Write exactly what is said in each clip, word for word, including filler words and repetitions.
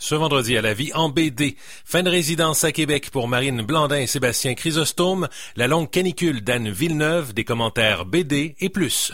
ce vendredi à la vie en B D. Fin de résidence à Québec pour Marine Blandin et Sébastien Chrysostome. La longue canicule d'Anne Villeneuve, des commentaires B D et plus.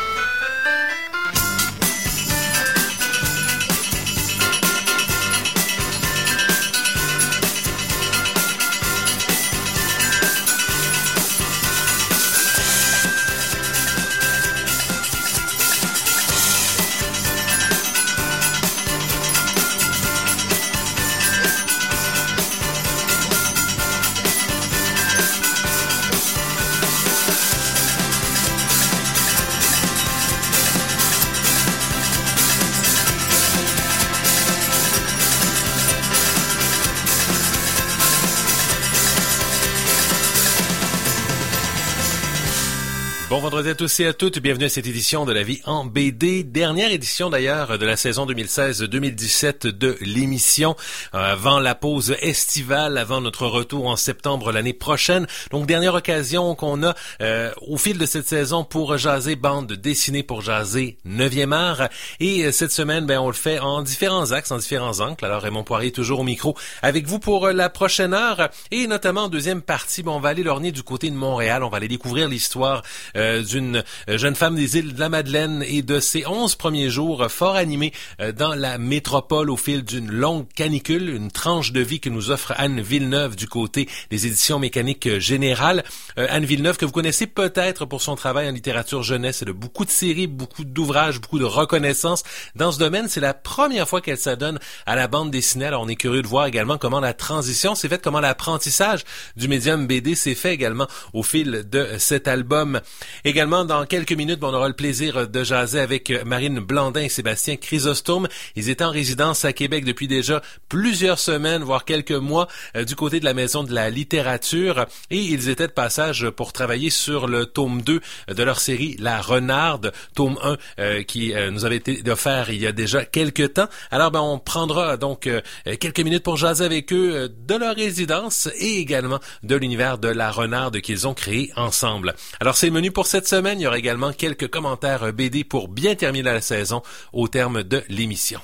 Bon vendredi à tous et à toutes, bienvenue à cette édition de La Vie en B D, dernière édition d'ailleurs de la saison deux mille seize deux mille dix-sept de l'émission, avant la pause estivale, avant notre retour en septembre l'année prochaine. Donc dernière occasion qu'on a euh, au fil de cette saison pour jaser bande dessinée, pour jaser neuvième art. Et euh, cette semaine, ben on le fait en différents axes, en différents angles. Alors Raymond Poirier toujours au micro avec vous pour euh, la prochaine heure. Et notamment en deuxième partie, ben, on va aller lorgner du côté de Montréal, on va aller découvrir l'histoire euh, d'une jeune femme des îles de la Madeleine et de ses onze premiers jours fort animés dans la métropole au fil d'une longue canicule, une tranche de vie que nous offre Anne Villeneuve du côté des éditions Mécanique Générale. Euh, Anne Villeneuve que vous connaissez peut-être pour son travail en littérature jeunesse et de beaucoup de séries, beaucoup d'ouvrages, beaucoup de reconnaissance dans ce domaine. C'est la première fois qu'elle s'adonne à la bande dessinée. Alors on est curieux de voir également comment la transition s'est faite, comment l'apprentissage du médium B D s'est fait également au fil de cet album. Également, dans quelques minutes, on aura le plaisir de jaser avec Marine Blandin et Sébastien Chrysostome. Ils étaient en résidence à Québec depuis déjà plusieurs semaines, voire quelques mois, euh, du côté de la Maison de la littérature. Et ils étaient de passage pour travailler sur le tome deux de leur série La Renarde, tome un euh, qui euh, nous avait été offert il y a déjà quelques temps. Alors, ben, on prendra donc euh, quelques minutes pour jaser avec eux euh, de leur résidence et également de l'univers de La Renarde qu'ils ont créé ensemble. Alors, c'est le menu pour cette semaine. Il y aura également quelques commentaires B D pour bien terminer la saison au terme de l'émission.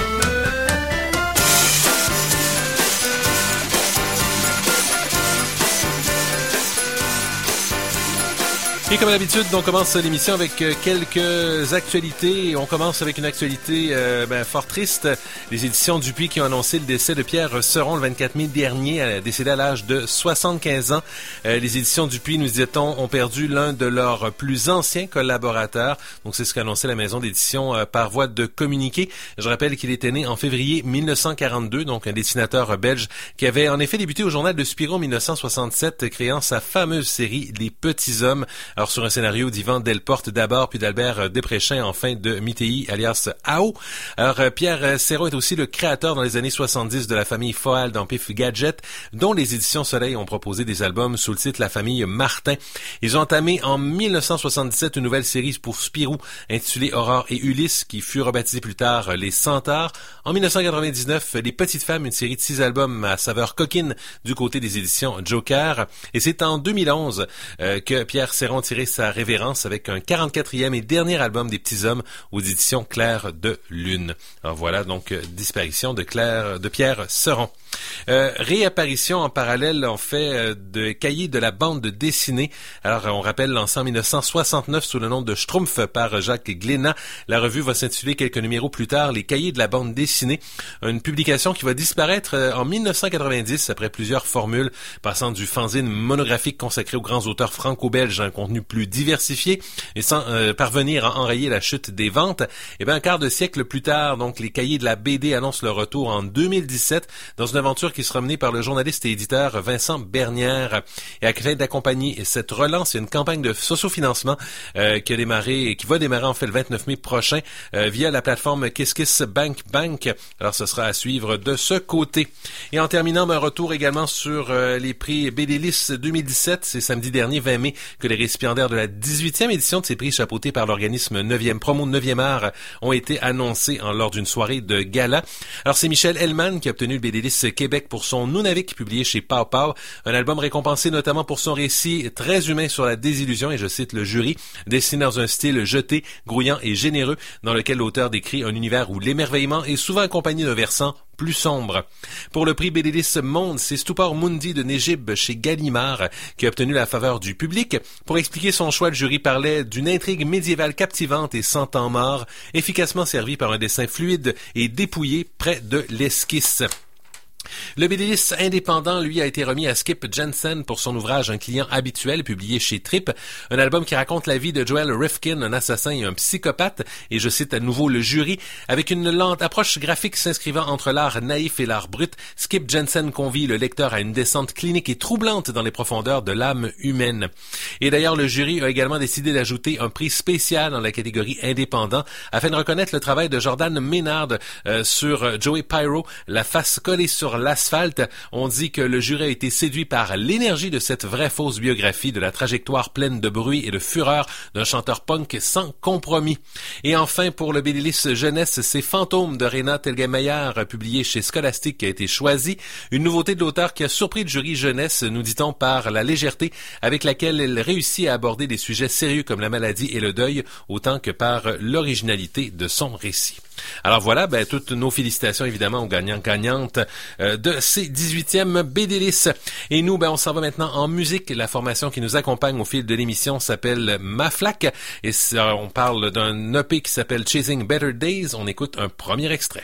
Et comme d'habitude, on commence l'émission avec quelques actualités. On commence avec une actualité euh, ben, fort triste. Les éditions Dupuis qui ont annoncé le décès de Pierre Seron le vingt-quatre mai dernier, décédé à l'âge de soixante-quinze ans. Euh, les éditions Dupuis, nous disait-on, ont perdu l'un de leurs plus anciens collaborateurs. Donc c'est ce qu'a annoncé la maison d'édition euh, par voie de communiqué. Je rappelle qu'il était né en février mille neuf cent quarante-deux, donc un dessinateur belge qui avait en effet débuté au journal de Spirou en mille neuf cent soixante-sept, créant sa fameuse série Les Petits Hommes. Alors sur un scénario d'Yvan Delporte d'abord, puis d'Albert Despréchin, enfin de Mitei alias Ao. Alors Pierre Seron est aussi le créateur dans les années soixante-dix de la famille Foal dans Pif Gadget, dont les éditions Soleil ont proposé des albums sous le titre La famille Martin. Ils ont entamé en mille neuf cent soixante-dix-sept une nouvelle série pour Spirou intitulée Aurore et Ulysse, qui fut rebaptisée plus tard Les Centaures. En mille neuf cent quatre-vingt-dix-neuf, Les Petites Femmes, une série de six albums à saveur coquine du côté des éditions Joker. Et c'est en deux mille onze euh, que Pierre Seron tirait sa révérence avec un quarante-quatrième et dernier album des Petits Hommes aux éditions Clair de Lune. Alors voilà donc euh, disparition de Claire, de Pierre Seron. Euh, réapparition en parallèle en fait euh, de cahiers de la bande dessinée. Alors on rappelle lancé en mille neuf cent soixante-neuf sous le nom de Schtroumpf par Jacques Glénat. La revue va s'intituler quelques numéros plus tard Les Cahiers de la bande dessinée, une publication qui va disparaître euh, en mille neuf cent quatre-vingt-dix après plusieurs formules, passant du fanzine monographique consacré aux grands auteurs franco-belges à un contenu plus diversifié et sans euh, parvenir à enrayer la chute des ventes. Et bien un quart de siècle plus tard, donc les Cahiers de la B D annoncent leur retour en deux mille dix-sept dans une aventure qui sera menée par le journaliste et éditeur Vincent Bernière. Et à crainte d'accompagner cette relance, il y a une campagne de sociofinancement euh, qui a démarré et qui va démarrer en fait le vingt-neuf mai prochain euh, via la plateforme KissKiss Bank Bank. Alors ce sera à suivre de ce côté. Et en terminant, un retour également sur euh, les prix B D Lys deux mille dix-sept. C'est samedi dernier, vingt mai, que les récipiendaires de la dix-huitième édition de ces prix chapeautés par l'organisme neuvième Promo neuvième art ont été annoncés en, lors d'une soirée de gala. Alors c'est Michel Hellman qui a obtenu le B D Lys Québec pour son Nunavik publié chez Pow Pow, un album récompensé notamment pour son récit très humain sur la désillusion, et je cite le jury, dessiné dans un style jeté, grouillant et généreux, dans lequel l'auteur décrit un univers où l'émerveillement est souvent accompagné d'un versant plus sombre. Pour le prix Bédélis Monde, c'est Stupor Mundi de Négib chez Gallimard qui a obtenu la faveur du public. Pour expliquer son choix, le jury parlait d'une intrigue médiévale captivante et sans temps mort, efficacement servie par un dessin fluide et dépouillé près de l'esquisse. Le Bédélis indépendant, lui, a été remis à Skip Jensen pour son ouvrage Un client habituel, publié chez Trip, un album qui raconte la vie de Joel Rifkin, un assassin et un psychopathe, et je cite à nouveau le jury, avec une lente approche graphique s'inscrivant entre l'art naïf et l'art brut, Skip Jensen convie le lecteur à une descente clinique et troublante dans les profondeurs de l'âme humaine. Et d'ailleurs, le jury a également décidé d'ajouter un prix spécial dans la catégorie indépendant, afin de reconnaître le travail de Jordan Ménard euh, sur Joey Pyro, la face collée sur l'asphalte. On dit que le jury a été séduit par l'énergie de cette vraie fausse biographie, de la trajectoire pleine de bruit et de fureur d'un chanteur punk sans compromis. Et enfin, pour le Bédélis jeunesse, c'est Fantôme de Réna Telgemeier, publié chez Scholastic, qui a été choisi. Une nouveauté de l'auteur qui a surpris le jury jeunesse, nous dit-on, par la légèreté avec laquelle elle réussit à aborder des sujets sérieux comme la maladie et le deuil, autant que par l'originalité de son récit. Alors voilà, ben, toutes nos félicitations évidemment aux gagnants-gagnantes euh, de ces dix-huitièmes Bédélis. Et nous, ben, on s'en va maintenant en musique. La formation qui nous accompagne au fil de l'émission s'appelle Maflac, et ça, on parle d'un E P qui s'appelle Chasing Better Days. On écoute un premier extrait.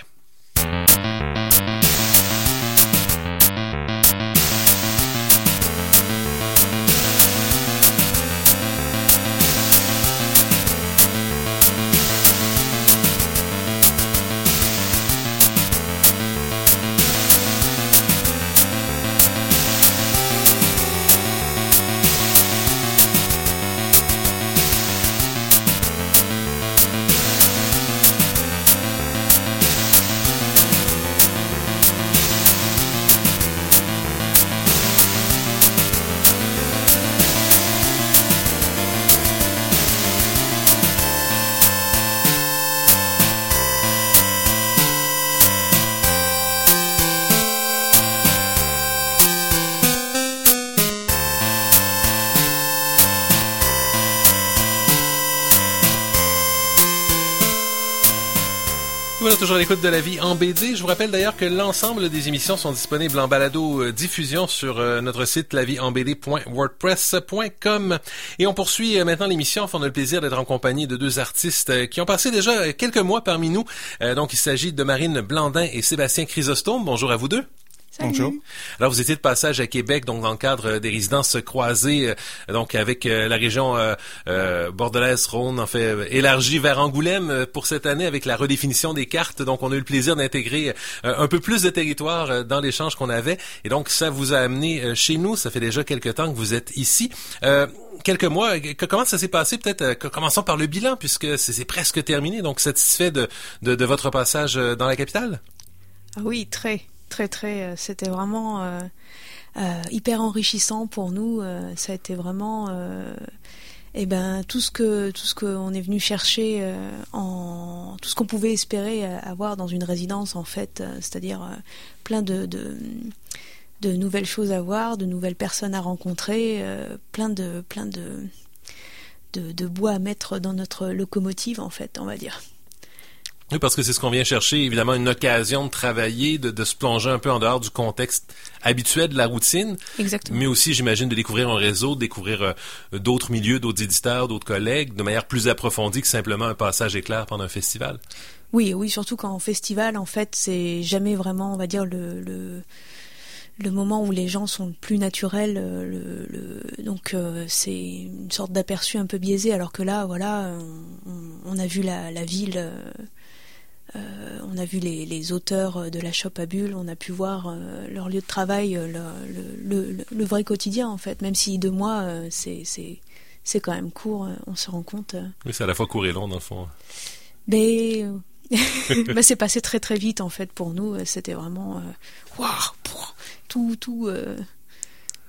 Voilà, toujours à l'écoute de La Vie en B D. Je vous rappelle d'ailleurs que l'ensemble des émissions sont disponibles en balado-diffusion sur euh, notre site la vie en b d point wordpress point com. Et on poursuit euh, maintenant l'émission. Enfin, on a le plaisir d'être en compagnie de deux artistes euh, qui ont passé déjà quelques mois parmi nous. Euh, donc, il s'agit de Marine Blandin et Sébastien Chrysostome. Bonjour à vous deux. Salut. Bonjour. Alors, vous étiez de passage à Québec, donc dans le cadre des résidences croisées, euh, donc avec euh, la région euh, euh, bordelaise, Rhône, en fait, euh, élargie vers Angoulême euh, pour cette année avec la redéfinition des cartes. Donc, on a eu le plaisir d'intégrer euh, un peu plus de territoire euh, dans l'échange qu'on avait. Et donc, ça vous a amené euh, chez nous. Ça fait déjà quelques temps que vous êtes ici. Euh, quelques mois. Que, comment ça s'est passé? Peut-être, euh, commençons par le bilan, puisque c'est, c'est presque terminé. Donc, satisfait de, de, de votre passage dans la capitale? Ah oui, très. Très très, c'était vraiment euh, euh, hyper enrichissant pour nous. Euh, ça a été vraiment, euh, eh ben tout ce que tout ce qu'on est venu chercher, euh, en tout ce qu'on pouvait espérer avoir dans une résidence en fait, euh, c'est-à-dire euh, plein de, de de nouvelles choses à voir, de nouvelles personnes à rencontrer, euh, plein de plein de, de de bois à mettre dans notre locomotive en fait, on va dire. Oui, parce que c'est ce qu'on vient chercher, évidemment, une occasion de travailler, de, de se plonger un peu en dehors du contexte habituel de la routine. Exactement. Mais aussi, j'imagine, de découvrir un réseau, de découvrir euh, d'autres milieux, d'autres éditeurs, d'autres collègues, de manière plus approfondie que simplement un passage éclair pendant un festival. Oui, oui, surtout qu'en festival, en fait, c'est jamais vraiment, on va dire, le... le... le moment où les gens sont plus naturels, le, le, donc euh, c'est une sorte d'aperçu un peu biaisé, alors que là, voilà, on, on a vu la, la ville, euh, on a vu les, les auteurs de la Shop à Bulle, on a pu voir euh, leur lieu de travail, le, le, le, le vrai quotidien en fait, même si deux mois, euh, c'est, c'est, c'est quand même court, on se rend compte. Euh... Oui, c'est à la fois court et long dans le fond. Mais... bah, c'est passé très très vite en fait pour nous, c'était vraiment waouh, wow, tout tout euh,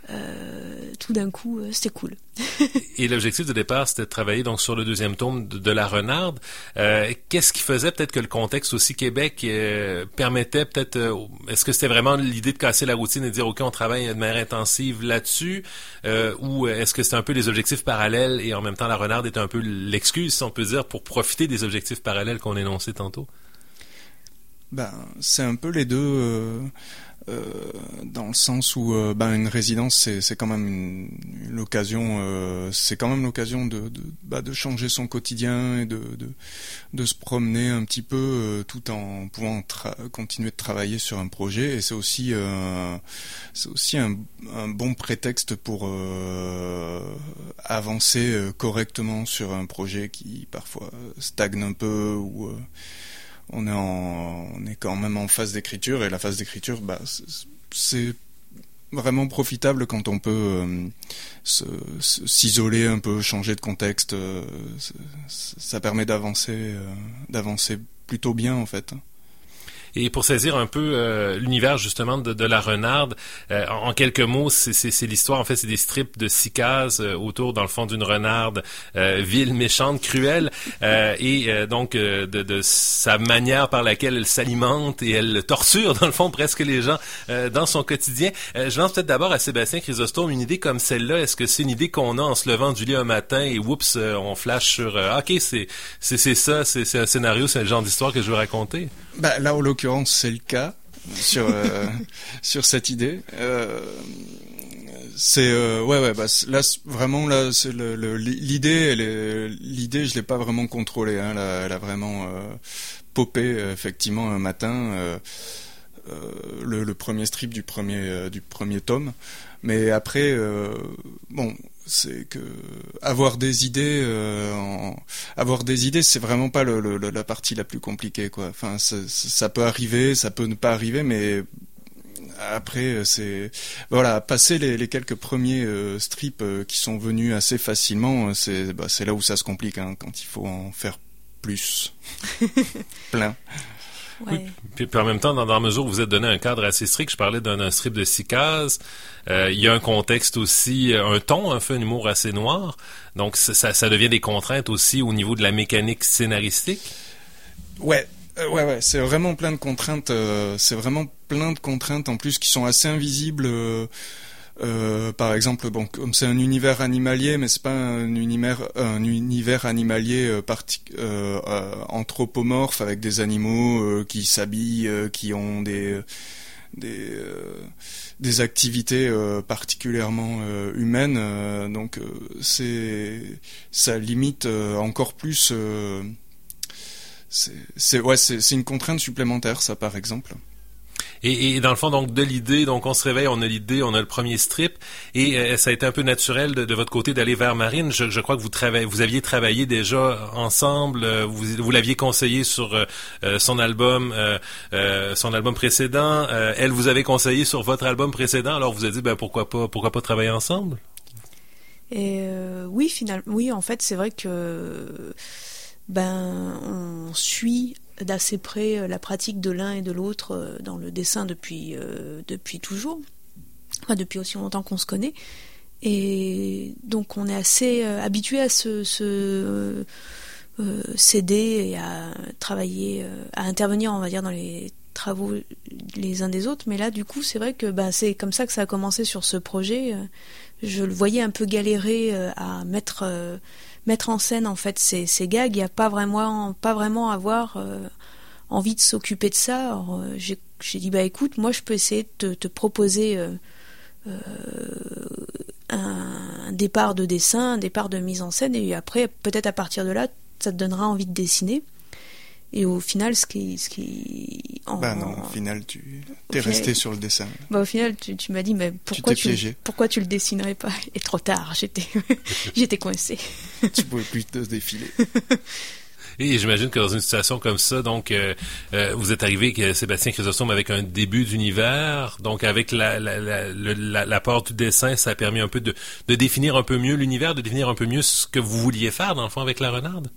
euh, tout d'un coup, euh, c'était cool. Et l'objectif de départ, c'était de travailler donc sur le deuxième tome de, de La Renarde. Euh, qu'est-ce qui faisait peut-être que le contexte aussi Québec euh, permettait peut-être... Euh, est-ce que c'était vraiment l'idée de casser la routine et de dire, OK, on travaille de manière intensive là-dessus, euh, ou est-ce que c'était un peu des objectifs parallèles et en même temps La Renarde est un peu l'excuse, si on peut dire, pour profiter des objectifs parallèles qu'on énonçait tantôt? Ben, c'est un peu les deux... Euh... Euh, dans le sens où euh, ben une résidence c'est c'est quand même une, une occasion euh, c'est quand même l'occasion de de, bah, de changer son quotidien et de de de se promener un petit peu euh, tout en pouvant tra- continuer de travailler sur un projet, et c'est aussi euh, c'est aussi un, un bon prétexte pour euh, avancer euh, correctement sur un projet qui parfois stagne un peu ou euh, on est en, on est quand même en phase d'écriture, et la phase d'écriture, bah, c'est, c'est vraiment profitable quand on peut euh, se, se, s'isoler un peu, changer de contexte. Euh, ça permet d'avancer, euh, d'avancer plutôt bien en fait. Et pour saisir un peu euh, l'univers justement de, de La Renarde, euh, en, en quelques mots, c'est, c'est, c'est l'histoire, en fait, c'est des strips de six cases euh, autour, dans le fond, d'une renarde euh, vile, méchante, cruelle, euh, et euh, donc euh, de, de sa manière par laquelle elle s'alimente et elle torture, dans le fond, presque les gens euh, dans son quotidien. Euh, je lance peut-être d'abord à Sébastien Chrysostome une idée comme celle-là. Est-ce que c'est une idée qu'on a en se levant du lit un matin et oups, euh, on flash sur euh, OK, c'est, c'est, c'est ça, c'est, c'est un scénario, c'est le genre d'histoire que je veux raconter? Bah, là, en l'occurrence, c'est le cas sur euh, sur cette idée. Euh, c'est euh, ouais ouais bah là vraiment là c'est le, le l'idée elle est, l'idée je l'ai pas vraiment contrôlée, hein, elle, a, elle a vraiment euh, popé euh, effectivement un matin euh, euh, le, le premier strip du premier euh, du premier tome, mais après euh, bon c'est que avoir des idées euh, en, avoir des idées c'est vraiment pas le, le, la partie la plus compliquée quoi. Enfin ça, ça peut arriver, ça peut ne pas arriver, mais après c'est voilà, passer les, les quelques premiers euh, strips euh, qui sont venus assez facilement, c'est bah, c'est là où ça se complique, hein, quand il faut en faire plus plein. Ouais. Oui, puis, puis en même temps, dans, dans la mesure où vous êtes donné un cadre assez strict, je parlais d'un, d'un strip de six cases, euh, il y a un contexte aussi, un ton, un fait un humour assez noir, donc ça, ça devient des contraintes aussi au niveau de la mécanique scénaristique. Ouais, euh, ouais, ouais, c'est vraiment plein de contraintes, euh, c'est vraiment plein de contraintes en plus qui sont assez invisibles. Euh, Euh, par exemple, bon, comme c'est un univers animalier, mais c'est pas un univers, un univers animalier euh, parti, euh, euh, anthropomorphe avec des animaux euh, qui s'habillent, euh, qui ont des des euh, des activités euh, particulièrement euh, humaines. Euh, donc euh, c'est ça limite euh, encore plus. Euh, c'est, c'est ouais, c'est, c'est une contrainte supplémentaire, ça, par exemple. Et, et dans le fond, donc de l'idée, donc on se réveille, on a l'idée, on a le premier strip, et euh, ça a été un peu naturel de, de votre côté d'aller vers Marine. Je, je crois que vous travaillez, vous aviez travaillé déjà ensemble, euh, vous, vous l'aviez conseillé sur euh, son album, euh, euh, son album précédent. Euh, elle vous avait conseillé sur votre album précédent. Alors vous avez dit, ben pourquoi pas, pourquoi pas travailler ensemble? Et euh, oui, finalement, oui, en fait, c'est vrai que ben on suit d'assez près la pratique de l'un et de l'autre dans le dessin depuis euh, depuis toujours, enfin, depuis aussi longtemps qu'on se connaît, et donc on est assez euh, habitué à se, se euh, euh, s'aider et à travailler, euh, à intervenir, on va dire, dans les travaux les uns des autres. Mais là, du coup, c'est vrai que ben c'est comme ça que ça a commencé sur ce projet. Je le voyais un peu galérer euh, à mettre euh, mettre en scène en fait ces, ces gags. Il n'y a pas vraiment pas vraiment avoir euh, envie de s'occuper de ça. Alors, euh, j'ai, j'ai dit bah écoute, moi je peux essayer de te, te proposer euh, euh, un, un départ de dessin, un départ de mise en scène, et après peut-être à partir de là ça te donnera envie de dessiner. Et au final, ce qui, ce qui, en, bah non, au final, tu t'es final, resté sur le dessin. Bah au final, tu, tu m'as dit, mais pourquoi tu, tu pourquoi tu le dessinerais pas? Et trop tard, j'étais, j'étais coincé. Tu pouvais plus te défiler. Et j'imagine que dans une situation comme ça, donc euh, euh, vous êtes arrivé avec Sébastien Chrysostome avec un début d'univers, donc avec la, la, la, la, l'apport du dessin, ça a permis un peu de, de définir un peu mieux l'univers, de définir un peu mieux ce que vous vouliez faire dans le fond avec La Renarde.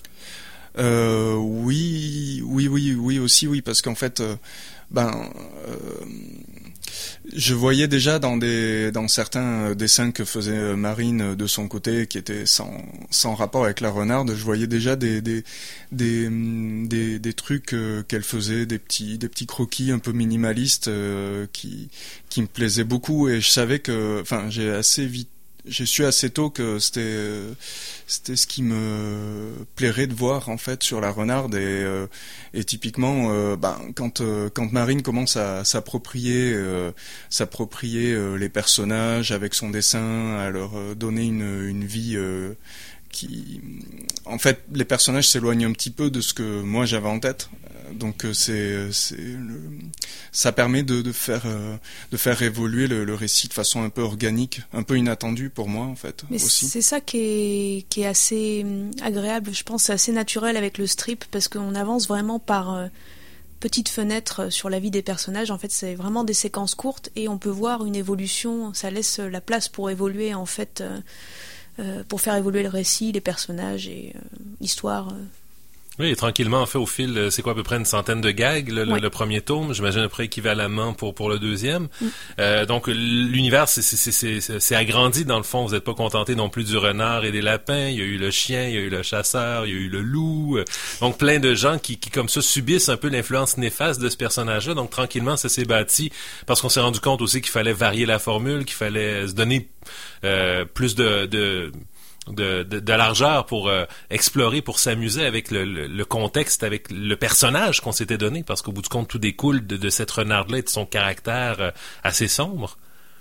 Euh, oui, oui, oui, oui aussi, oui, parce qu'en fait, euh, ben, euh, je voyais déjà dans des dans certains dessins que faisait Marine de son côté, qui étaient sans sans rapport avec la renarde, je voyais déjà des des des des, des trucs euh, qu'elle faisait, des petits des petits croquis un peu minimalistes euh, qui qui me plaisaient beaucoup, et je savais que, enfin, j'ai assez vite J'ai su assez tôt que c'était c'était ce qui me plairait de voir en fait sur la renarde, et euh, et typiquement euh, ben quand euh, quand Marine commence à s'approprier euh, s'approprier euh, les personnages avec son dessin, à leur euh, donner une une vie euh, qui, en fait, les personnages s'éloignent un petit peu de ce que moi j'avais en tête. Donc c'est, c'est le, ça permet de, de faire de faire évoluer le, le récit de façon un peu organique, un peu inattendue pour moi en fait. Mais aussi. C'est ça qui est qui est assez agréable, je pense, c'est assez naturel avec le strip, parce qu'on avance vraiment par euh, petites fenêtres sur la vie des personnages. En fait, c'est vraiment des séquences courtes et on peut voir une évolution. Ça laisse la place pour évoluer en fait, euh, euh, pour faire évoluer le récit, les personnages et euh, l'histoire. Euh. Oui, et tranquillement, en fait, au fil, c'est quoi, à peu près une centaine de gags, le, oui. le, le premier tome, j'imagine à peu près équivalemment pour, pour le deuxième. Mm. Euh, donc, l'univers c'est, c'est, c'est, c'est, c'est agrandi, dans le fond. Vous n'êtes pas contenté non plus du renard et des lapins. Il y a eu le chien, il y a eu le chasseur, il y a eu le loup. Donc, plein de gens qui, qui comme ça, subissent un peu l'influence néfaste de ce personnage-là. Donc, tranquillement, ça s'est bâti parce qu'on s'est rendu compte aussi qu'il fallait varier la formule, qu'il fallait se donner euh, plus de... de De, de, de largeur pour euh, explorer, pour s'amuser avec le, le, le contexte, avec le personnage qu'on s'était donné, parce qu'au bout du compte, tout découle de, de cette renarde-là et de son caractère euh, assez sombre.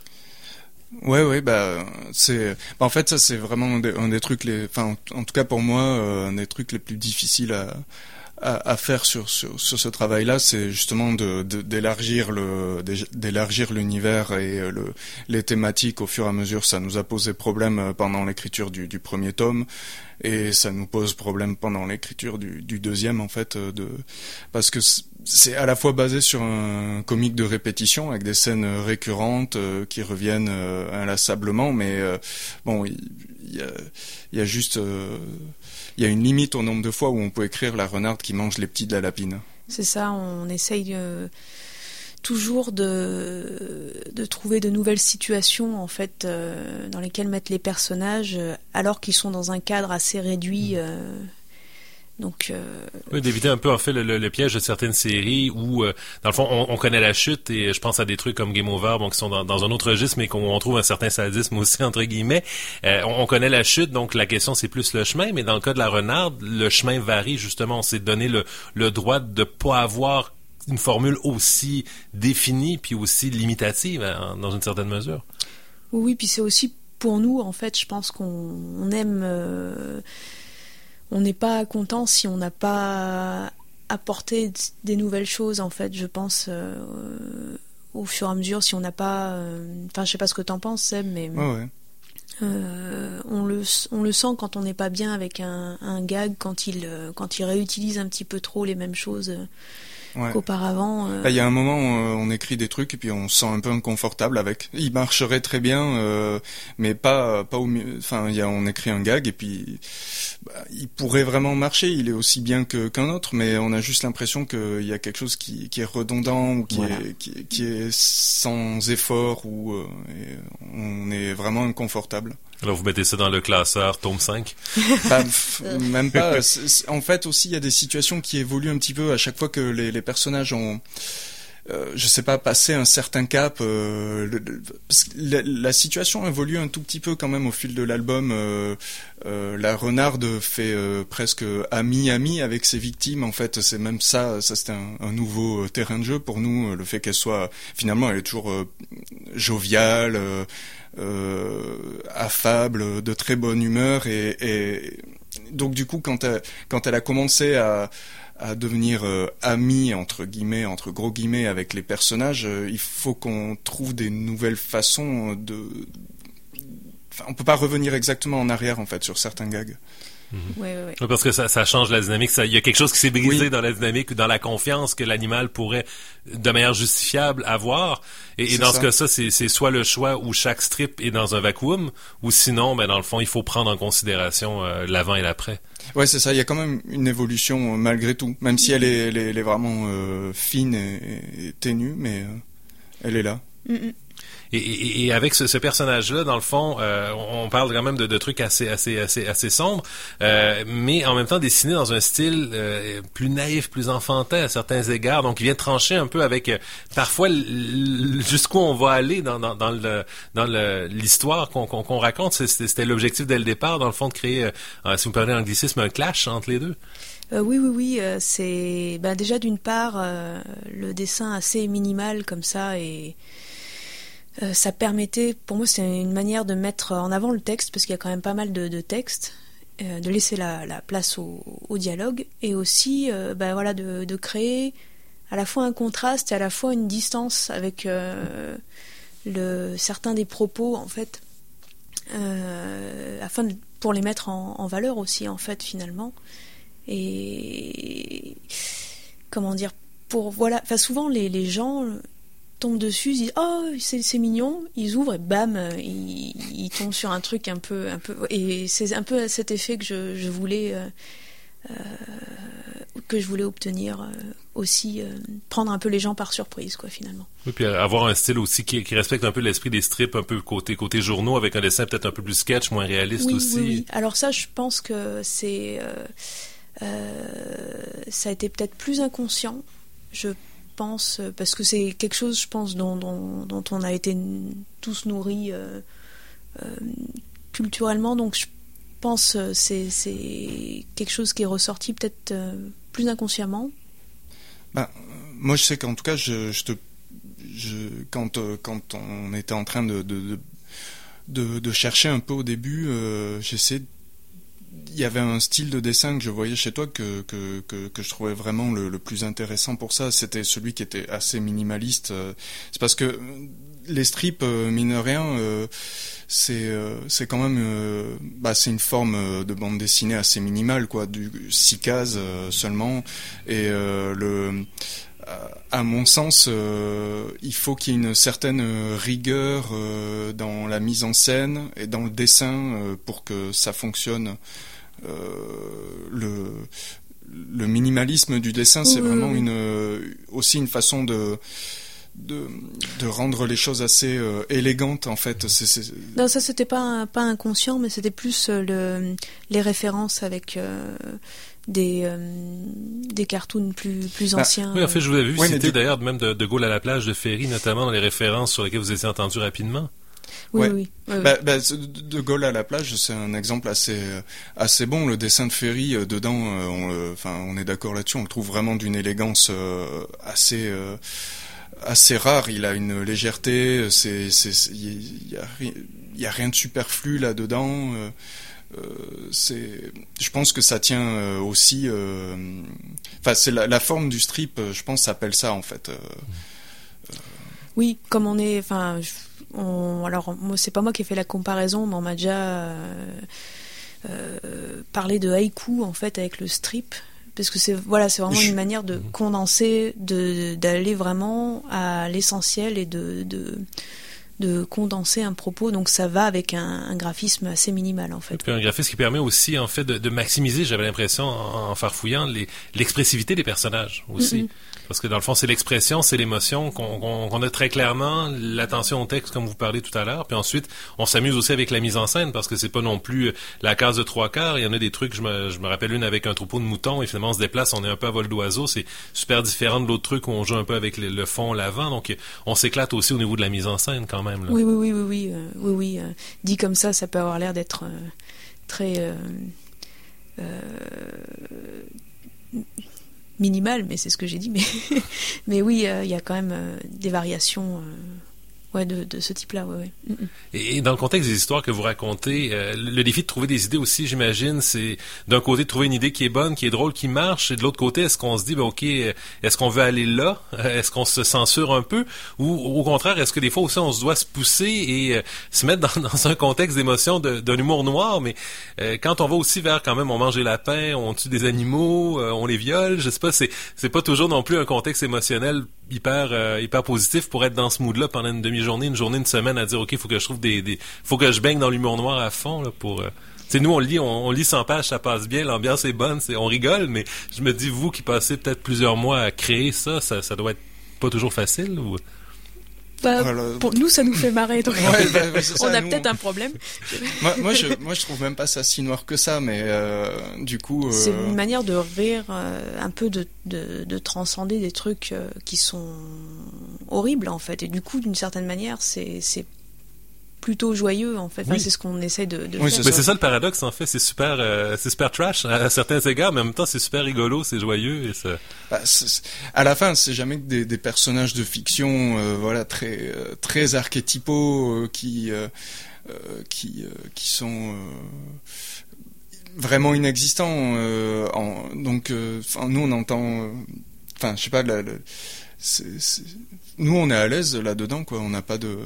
Ouais, ouais, bah c'est, bah, en fait, ça c'est vraiment un des, un des trucs les, enfin, en, en tout cas pour moi, euh, un des trucs les plus difficiles à À, à faire sur, sur sur ce travail-là, c'est justement de, de d'élargir le d'élargir l'univers et le les thématiques au fur et à mesure. Ça nous a posé problème pendant l'écriture du, du premier tome, et ça nous pose problème pendant l'écriture du, du deuxième en fait, de parce que c'est à la fois basé sur un comique de répétition avec des scènes récurrentes euh, qui reviennent euh, inlassablement, mais euh, bon, il y, y a il y a juste euh, il y a une limite au nombre de fois où on peut écrire la renarde qui mange les petits de la lapine. C'est ça, on essaye euh, toujours de, de trouver de nouvelles situations en fait, euh, dans lesquelles mettre les personnages euh, alors qu'ils sont dans un cadre assez réduit. Euh, donc, euh... Oui, d'éviter un peu en fait le, le, le piège de certaines séries où, euh, dans le fond, on, on connaît la chute, et je pense à des trucs comme Game Over, bon, qui sont dans, dans un autre registre, mais qu'on on trouve un certain sadisme aussi, entre guillemets. Euh, on, on connaît la chute, donc la question c'est plus le chemin, mais dans le cas de la renarde, le chemin varie justement. On s'est donné le, le droit de pas avoir une formule aussi définie puis aussi limitative, hein, dans une certaine mesure. Oui, puis c'est aussi pour nous, en fait, je pense qu'on on aime... Euh... On n'est pas content si on n'a pas apporté des nouvelles choses, en fait, je pense, euh, au fur et à mesure, si on n'a pas... Enfin, euh, je sais pas ce que t'en penses, Seb, mais... Ouais, ouais. Euh, on, le, on le sent quand on n'est pas bien avec un, un gag, quand il, quand il réutilise un petit peu trop les mêmes choses... Ouais. Qu'auparavant. Il euh... y a un moment où on écrit des trucs et puis on se sent un peu inconfortable avec. Il marcherait très bien, euh, mais pas pas au mieux. Enfin, il y a on écrit un gag et puis bah, il pourrait vraiment marcher. Il est aussi bien que qu'un autre, mais on a juste l'impression qu'il y a quelque chose qui qui est redondant ou qui voilà. est qui, qui est sans effort, ou euh, on est vraiment inconfortable. Alors vous mettez ça dans le classeur tome cinq? Bah, pff, même pas. C'est, c'est, en fait aussi il y a des situations qui évoluent un petit peu à chaque fois que les, les personnages ont, euh, je sais pas, passé un certain cap. Euh, le, le, la, la situation évolue un tout petit peu quand même au fil de l'album. Euh, euh, la renarde fait euh, presque ami-ami avec ses victimes. En fait, c'est même ça. Ça c'était un, un nouveau terrain de jeu pour nous. Le fait qu'elle soit, finalement, elle est toujours euh, joviale. Euh, Euh, affable, de très bonne humeur, et, et donc du coup quand elle, quand elle a commencé à, à devenir euh, amie entre guillemets, entre gros guillemets, avec les personnages, euh, il faut qu'on trouve des nouvelles façons de... Enfin, on peut pas revenir exactement en arrière en fait sur certains gags. Mmh. Ouais, ouais, ouais. Oui, parce que ça, ça change la dynamique. Il y a quelque chose qui s'est brisé oui. dans la dynamique ou dans la confiance que l'animal pourrait, de manière justifiable, avoir. Et, et dans ça. ce cas-là, c'est, c'est soit le choix où chaque strip est dans un vacuum, ou sinon, ben, dans le fond, il faut prendre en considération euh, l'avant et l'après. Ouais, c'est ça. Il y a quand même une évolution euh, malgré tout, même si elle est, elle est, elle est vraiment euh, fine et, et ténue, mais euh, elle est là. Mm-mm. Et, et, et avec ce, ce personnage-là, dans le fond, euh, on parle quand même de, de trucs assez, assez, assez, assez sombres, euh, mais en même temps dessiné dans un style euh, plus naïf, plus enfantin à certains égards. Donc, il vient trancher un peu avec euh, parfois l- l- jusqu'où on va aller dans, dans, dans le, dans le, l'histoire qu'on, qu'on, qu'on raconte. C'était, c'était l'objectif dès le départ, dans le fond, de créer, euh, si vous parlez d'anglicisme, un clash entre les deux. Euh, oui, oui, oui. Euh, c'est ben, déjà d'une part euh, le dessin assez minimal comme ça et Euh, ça permettait, pour moi, c'est une manière de mettre en avant le texte, parce qu'il y a quand même pas mal de, de textes, euh, de laisser la, la place au, au dialogue, et aussi euh, bah, voilà, de, de créer à la fois un contraste et à la fois une distance avec euh, le, certains des propos, en fait, euh, afin de, pour les mettre en, en valeur aussi, en fait, finalement. Et comment dire, pour voilà, enfin souvent les, les gens tombent dessus, ils disent oh c'est, c'est mignon, ils ouvrent et bam ils, ils tombent sur un truc un peu un peu et c'est un peu à cet effet que je, je voulais euh, euh, que je voulais obtenir euh, aussi, euh, prendre un peu les gens par surprise quoi finalement. Oui, puis avoir un style aussi qui, qui respecte un peu l'esprit des strips, un peu côté côté journaux, avec un dessin peut-être un peu plus sketch, moins réaliste oui, aussi. Oui, oui. Alors ça, je pense que c'est euh, euh, ça a été peut-être plus inconscient, je pense, parce que c'est quelque chose, je pense, dont, dont, dont on a été tous nourris euh, euh, culturellement, donc je pense que c'est, c'est quelque chose qui est ressorti peut-être euh, plus inconsciemment. Bah, moi, je sais qu'en tout cas, je, je te, je, quand, euh, quand on était en train de, de, de, de chercher un peu au début, euh, j'essayais de il y avait un style de dessin que je voyais chez toi que, que, que, que je trouvais vraiment le, le plus intéressant pour ça. C'était celui qui était assez minimaliste. C'est parce que les strips, mine de rien, euh, c'est, euh, c'est quand même euh, bah, c'est une forme de bande dessinée assez minimale, quoi, du six cases euh, seulement. Et euh, le... à mon sens, euh, il faut qu'il y ait une certaine rigueur euh, dans la mise en scène et dans le dessin euh, pour que ça fonctionne. Euh, le, le minimalisme du dessin, c'est oui, vraiment oui. Une, aussi une façon de, de, de rendre les choses assez euh, élégantes, en fait. C'est, c'est... Non, ça, c'était pas, pas inconscient, mais c'était plus euh, le, les références avec... Euh... des euh, des cartoons plus plus anciens. Ah, oui, en fait, je vous avais vu ouais, citer du... d'ailleurs même de, de Gaulle à la plage de Ferry, notamment dans les références sur lesquelles vous étiez entendu rapidement. Oui, ouais. oui. oui, oui. Bah, bah, de Gaulle à la plage, c'est un exemple assez assez bon. Le dessin de Ferry euh, dedans, euh, on, enfin, on est d'accord là-dessus. On le trouve vraiment d'une élégance euh, assez euh, assez rare. Il a une légèreté. C'est c'est il y a il y a rien de superflu là-dedans. Euh, Euh, c'est, je pense que ça tient euh, aussi. Enfin, euh, c'est la, la forme du strip. Je pense, s'appelle ça en fait. Euh, euh... Oui, comme on est. Enfin, on, alors moi, c'est pas moi qui ai fait la comparaison, mais on m'a déjà euh, euh, parlé de haïku en fait avec le strip, parce que c'est voilà, c'est vraiment je... une manière de condenser, de d'aller vraiment à l'essentiel et de, de de condenser un propos, donc ça va avec un, un graphisme assez minimal en fait. Et puis un graphisme qui permet aussi en fait de, de maximiser, j'avais l'impression en, en farfouillant, les, l'expressivité des personnages aussi. Mm-hmm. Parce que dans le fond, c'est l'expression, c'est l'émotion qu'on, qu'on, qu'on a très clairement, l'attention au texte comme vous parlez tout à l'heure, puis ensuite on s'amuse aussi avec la mise en scène parce que c'est pas non plus la case de trois quarts. Il y en a des trucs, je me, je me rappelle une avec un troupeau de moutons et finalement on se déplace, on est un peu à vol d'oiseau, c'est super différent de l'autre truc où on joue un peu avec le, le fond, l'avant, donc on s'éclate aussi au niveau de la mise en scène quand même. Là. Oui, oui, oui, oui, oui, euh, oui, oui. Euh, dit comme ça, ça peut avoir l'air d'être euh, très euh, euh, minimal, mais c'est ce que j'ai dit. Mais, mais oui, il euh, y a quand même euh, des variations euh, ouais, de, de ce type-là. Ouais, ouais. Mm-mm. Et dans le contexte des histoires que vous racontez, euh, le défi de trouver des idées aussi, j'imagine, c'est d'un côté de trouver une idée qui est bonne, qui est drôle, qui marche, et de l'autre côté, est-ce qu'on se dit, ben ok, est-ce qu'on veut aller là? Est-ce qu'on se censure un peu? Ou au contraire, est-ce que des fois aussi on se doit se pousser et euh, se mettre dans, dans un contexte d'émotion de, d'un humour noir, mais euh, quand on va aussi vers quand même on mange des lapins, on tue des animaux, euh, on les viole, je sais pas, c'est c'est pas toujours non plus un contexte émotionnel hyper euh, hyper positif pour être dans ce mood-là pendant une demi-journée, une journée, une semaine à dire ok, faut que je trouve des, des faut que je baigne dans l'humour noir à fond là pour. Euh, tu sais, nous on lit, on, on lit cent pages, ça passe bien, l'ambiance est bonne, c'est, on rigole, mais je me dis vous qui passez peut-être plusieurs mois à créer ça, ça, ça doit être pas toujours facile ou. Bah, voilà. Pour nous, ça nous fait marrer. Donc ouais, bah, bah, ça, on a nous, peut-être un problème. moi, moi, je, moi, je trouve même pas ça si noir que ça, mais euh, du coup. Euh... C'est une manière de rire, euh, un peu de, de, de transcender des trucs euh, qui sont horribles en fait. Et du coup, d'une certaine manière, c'est, c'est plutôt joyeux en fait. Enfin, oui. C'est ce qu'on essaie de, de oui, faire. C'est mais ça. c'est ça le paradoxe en fait. C'est super, euh, c'est super trash à, à certains égards, mais en même temps c'est super rigolo, c'est joyeux et ça. Bah, c'est, à la fin, c'est jamais que des, des personnages de fiction, euh, voilà, très euh, très archétypaux euh, qui euh, euh, qui euh, qui sont euh, vraiment inexistants. Euh, en, donc, euh, nous on entend, enfin, euh, je sais pas, la, la, c'est, c'est, nous on est à l'aise là-dedans, quoi. On n'a pas de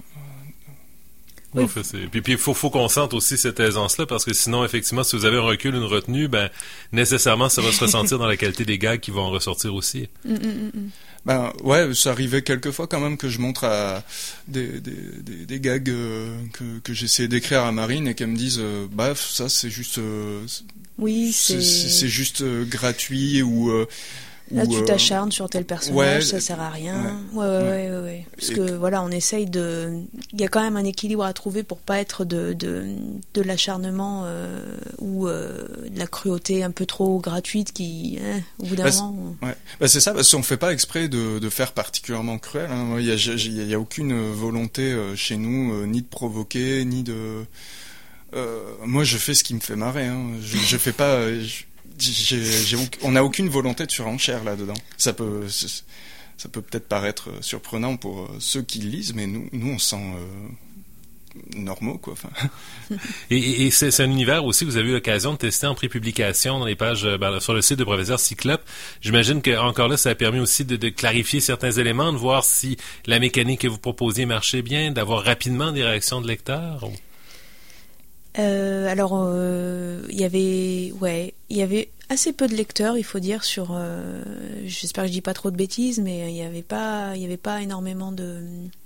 Oui. Enfin, c'est... Puis, puis, il faut, faut qu'on sente aussi cette aisance-là, parce que sinon, effectivement, si vous avez un recul, une retenue, ben, nécessairement, ça va se ressentir dans la qualité des gags qui vont en ressortir aussi. Mm, mm, mm. Ben, ouais, ça arrivait quelquefois quand même que je montre à des, des, des, des gags euh, que, que j'essayais d'écrire à Marine et qu'elle me dise, euh, bah, ça, c'est juste, euh, oui, c'est... C'est, c'est juste euh, gratuit ou... Euh, Là, ou, tu euh... t'acharnes sur tel personnage, ouais, ça sert à rien. Ouais, ouais, ouais, ouais. ouais, ouais, ouais. Parce et que, que... voilà, on essaye de... Il y a quand même un équilibre à trouver pour pas être de, de, de l'acharnement euh, ou euh, de la cruauté un peu trop gratuite qui, hein, au bout d'un bah, moment... Ouais. Bah, c'est ça, parce qu'on fait pas exprès de, de faire particulièrement cruel. Hein. Il y a, il y a aucune volonté euh, chez nous, euh, ni de provoquer, ni de... Euh, moi, je fais ce qui me fait marrer. Hein. Je, je fais pas... Euh, je... J'ai, j'ai, on n'a aucune volonté de surenchère là-dedans. Ça peut, ça peut peut-être paraître surprenant pour ceux qui le lisent, mais nous, nous on se sent euh, normaux, quoi. Enfin. Et, et, et c'est, c'est un univers aussi que vous avez eu l'occasion de tester en prépublication dans les pages, ben, sur le site de Professeur Cyclope. J'imagine que encore là, ça a permis aussi de, de clarifier certains éléments, de voir si la mécanique que vous proposiez marchait bien, d'avoir rapidement des réactions de lecteurs. Ou... Euh, alors, il euh, y avait, ouais, il y avait assez peu de lecteurs, il faut dire, sur. Euh, j'espère que je dis pas trop de bêtises, mais il y avait pas, il y avait pas énormément de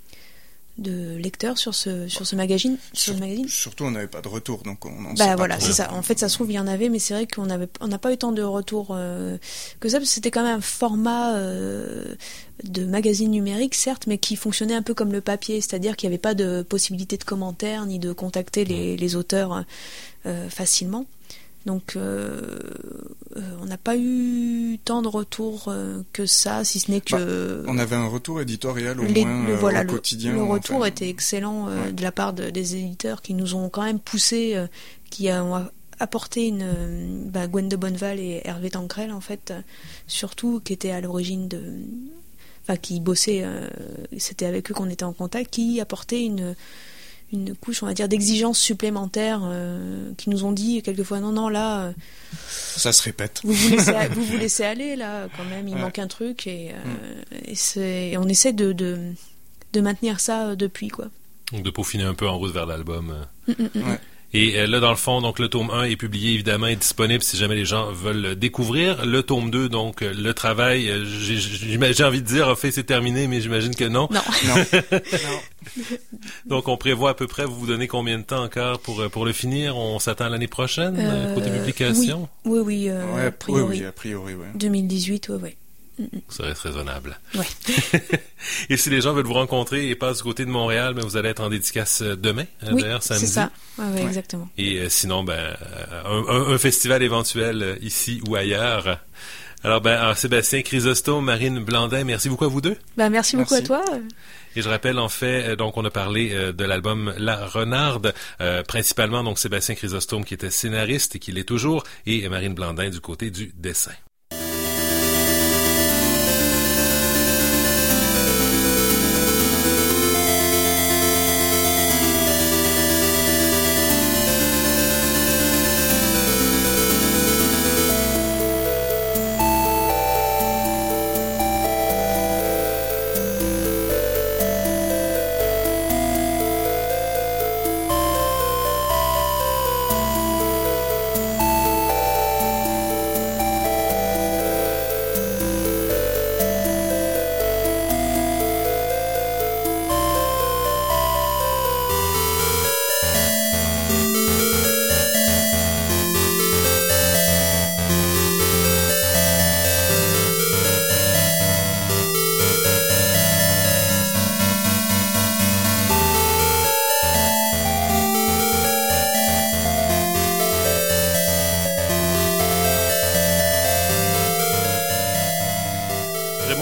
de lecteurs sur ce sur ce magazine. Sur, sur ce magazine. Surtout, on n'avait pas de retour, donc on en bah sait voilà, pas c'est ça. En fait, ça se trouve il y en avait, mais c'est vrai qu'on avait, on n'a pas eu tant de retours euh, que ça, parce que c'était quand même un format euh, de magazine numérique, certes, mais qui fonctionnait un peu comme le papier, c'est-à-dire qu'il n'y avait pas de possibilité de commentaires ni de contacter les, les auteurs euh, facilement. Donc, euh, euh, on n'a pas eu tant de retours euh, que ça, si ce n'est que... Bah, on avait un retour éditorial au les, moins le, euh, voilà, au le, quotidien. Le retour enfin. était excellent euh, ouais. de la part de, des éditeurs qui nous ont quand même poussé, euh, qui ont apporté une... Euh, bah, Gwen de Bonneval et Hervé Tancrel, en fait, euh, surtout, qui étaient à l'origine de... Enfin, qui bossaient, euh, c'était avec eux qu'on était en contact, qui apportaient une... une couche, on va dire, d'exigences supplémentaires euh, qui nous ont dit quelquefois non, non, là... Euh, ça se répète. Vous vous laissez, vous vous laissez aller, là, quand même, il ouais. manque un truc, et, euh, mm. et, c'est, et on essaie de, de, de maintenir ça depuis, quoi. Donc de peaufiner un peu en route vers l'album. Mm, mm, mm. Ouais. Et euh, là, dans le fond, donc le tome un est publié, évidemment, est disponible si jamais les gens veulent le découvrir. Le tome deux, donc euh, le travail, euh, j'ai, j'ai, j'ai envie de dire, en fait, c'est terminé, mais j'imagine que non. Non. non. non. Donc, on prévoit à peu près, vous vous donnez combien de temps encore pour, pour le finir? On s'attend à l'année prochaine, euh, côté publication? Oui, oui, oui, euh, ouais, a priori. Oui, oui, a priori, oui. deux mille dix-huit, oui, oui. Ça reste raisonnable. Ouais. Et si les gens veulent vous rencontrer et passent du côté de Montréal, ben vous allez être en dédicace demain, oui, d'ailleurs, samedi. c'est ça. Ouais, ouais, ouais. Exactement. Et euh, sinon, ben, un, un, un festival éventuel euh, ici ou ailleurs. Alors, ben, alors, Sébastien Chrysostome, Marine Blandin, merci beaucoup à vous deux. Ben, merci, merci beaucoup à toi. Et je rappelle, en fait, euh, donc on a parlé euh, de l'album La Renarde, euh, principalement donc Sébastien Chrysostome qui était scénariste et qui l'est toujours, et Marine Blandin du côté du dessin.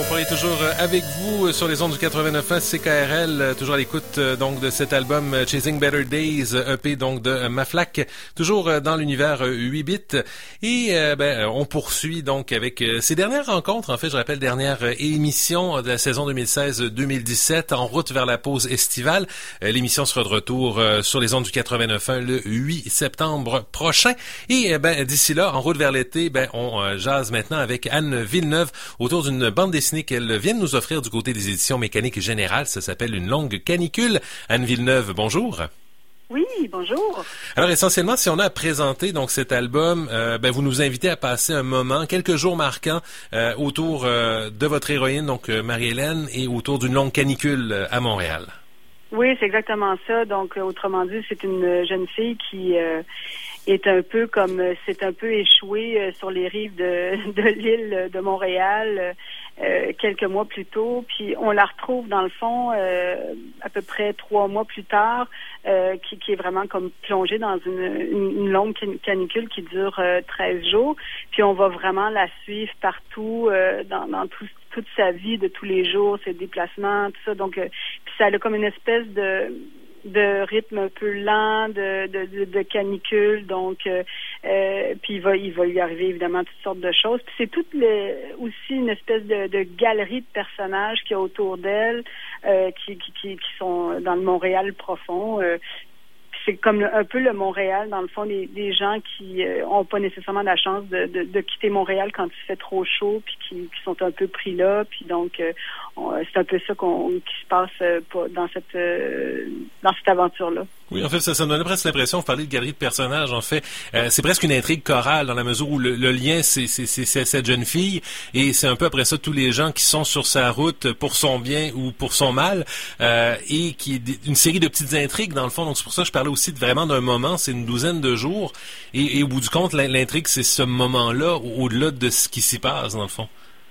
On est toujours avec vous sur les ondes du quatre-vingt-neuf point un C K R L, toujours à l'écoute donc de cet album Chasing Better Days, E P donc de Maflac, toujours dans l'univers huit bits. Et euh, ben on poursuit donc avec ces dernières rencontres, en fait je rappelle dernière émission de la saison deux mille seize deux mille dix-sept, en route vers la pause estivale. L'émission sera de retour sur les ondes du quatre-vingt-neuf point un le huit septembre prochain. Et ben d'ici là, en route vers l'été, ben on jase maintenant avec Anne Villeneuve autour d'une bande dessinée qu'elle vient de nous offrir du côté des éditions Mécanique Générale. Ça s'appelle Une longue canicule. Anne Villeneuve, bonjour. Oui, bonjour. Alors essentiellement, si on a à présenter donc cet album, euh, ben vous nous invitez à passer un moment, quelques jours marquants euh, autour euh, de votre héroïne, donc euh, Marie-Hélène, et autour d'une longue canicule euh, à Montréal. Oui, c'est exactement ça. Donc, euh, autrement dit, c'est une jeune fille qui euh, est un peu comme, euh, c'est un peu échouée euh, sur les rives de, de l'île de Montréal euh, quelques mois plus tôt. Puis on la retrouve dans le fond euh, à peu près trois mois plus tard, euh, qui, qui est vraiment comme plongée dans une, une, une longue canicule qui dure euh, treize jours. Puis on va vraiment la suivre partout, euh, dans, dans tout toute sa vie de tous les jours, ses déplacements, tout ça. Donc, euh, puis ça a comme une espèce de de rythme un peu lent, de de, de, de canicule. Donc, euh, euh, puis il va il va lui arriver évidemment toutes sortes de choses. Puis c'est toute le, aussi une espèce de, de galerie de personnages qu'il y a autour d'elle, euh, qui, qui qui qui sont dans le Montréal profond. Euh, C'est comme le, un peu le Montréal, dans le fond, des, des gens qui euh, ont pas nécessairement la chance de, de, de quitter Montréal quand il fait trop chaud, puis qui, qui sont un peu pris là. Puis donc, euh, on, c'est un peu ça qu'on, qui se passe euh, dans cette euh, dans cette aventure-là. Oui, en fait, ça, ça me donnait presque l'impression, vous parlez de galerie de personnages, en fait, euh, c'est presque une intrigue chorale dans la mesure où le, le lien, c'est, c'est, c'est, c'est cette jeune fille, et c'est un peu après ça tous les gens qui sont sur sa route pour son bien ou pour son mal, euh, et qui est une série de petites intrigues, dans le fond. Donc c'est pour ça que je parlais aussi de, vraiment d'un moment, c'est une douzaine de jours, et, et au bout du compte, l'intrigue, c'est ce moment-là, au-delà de ce qui s'y passe, dans le fond.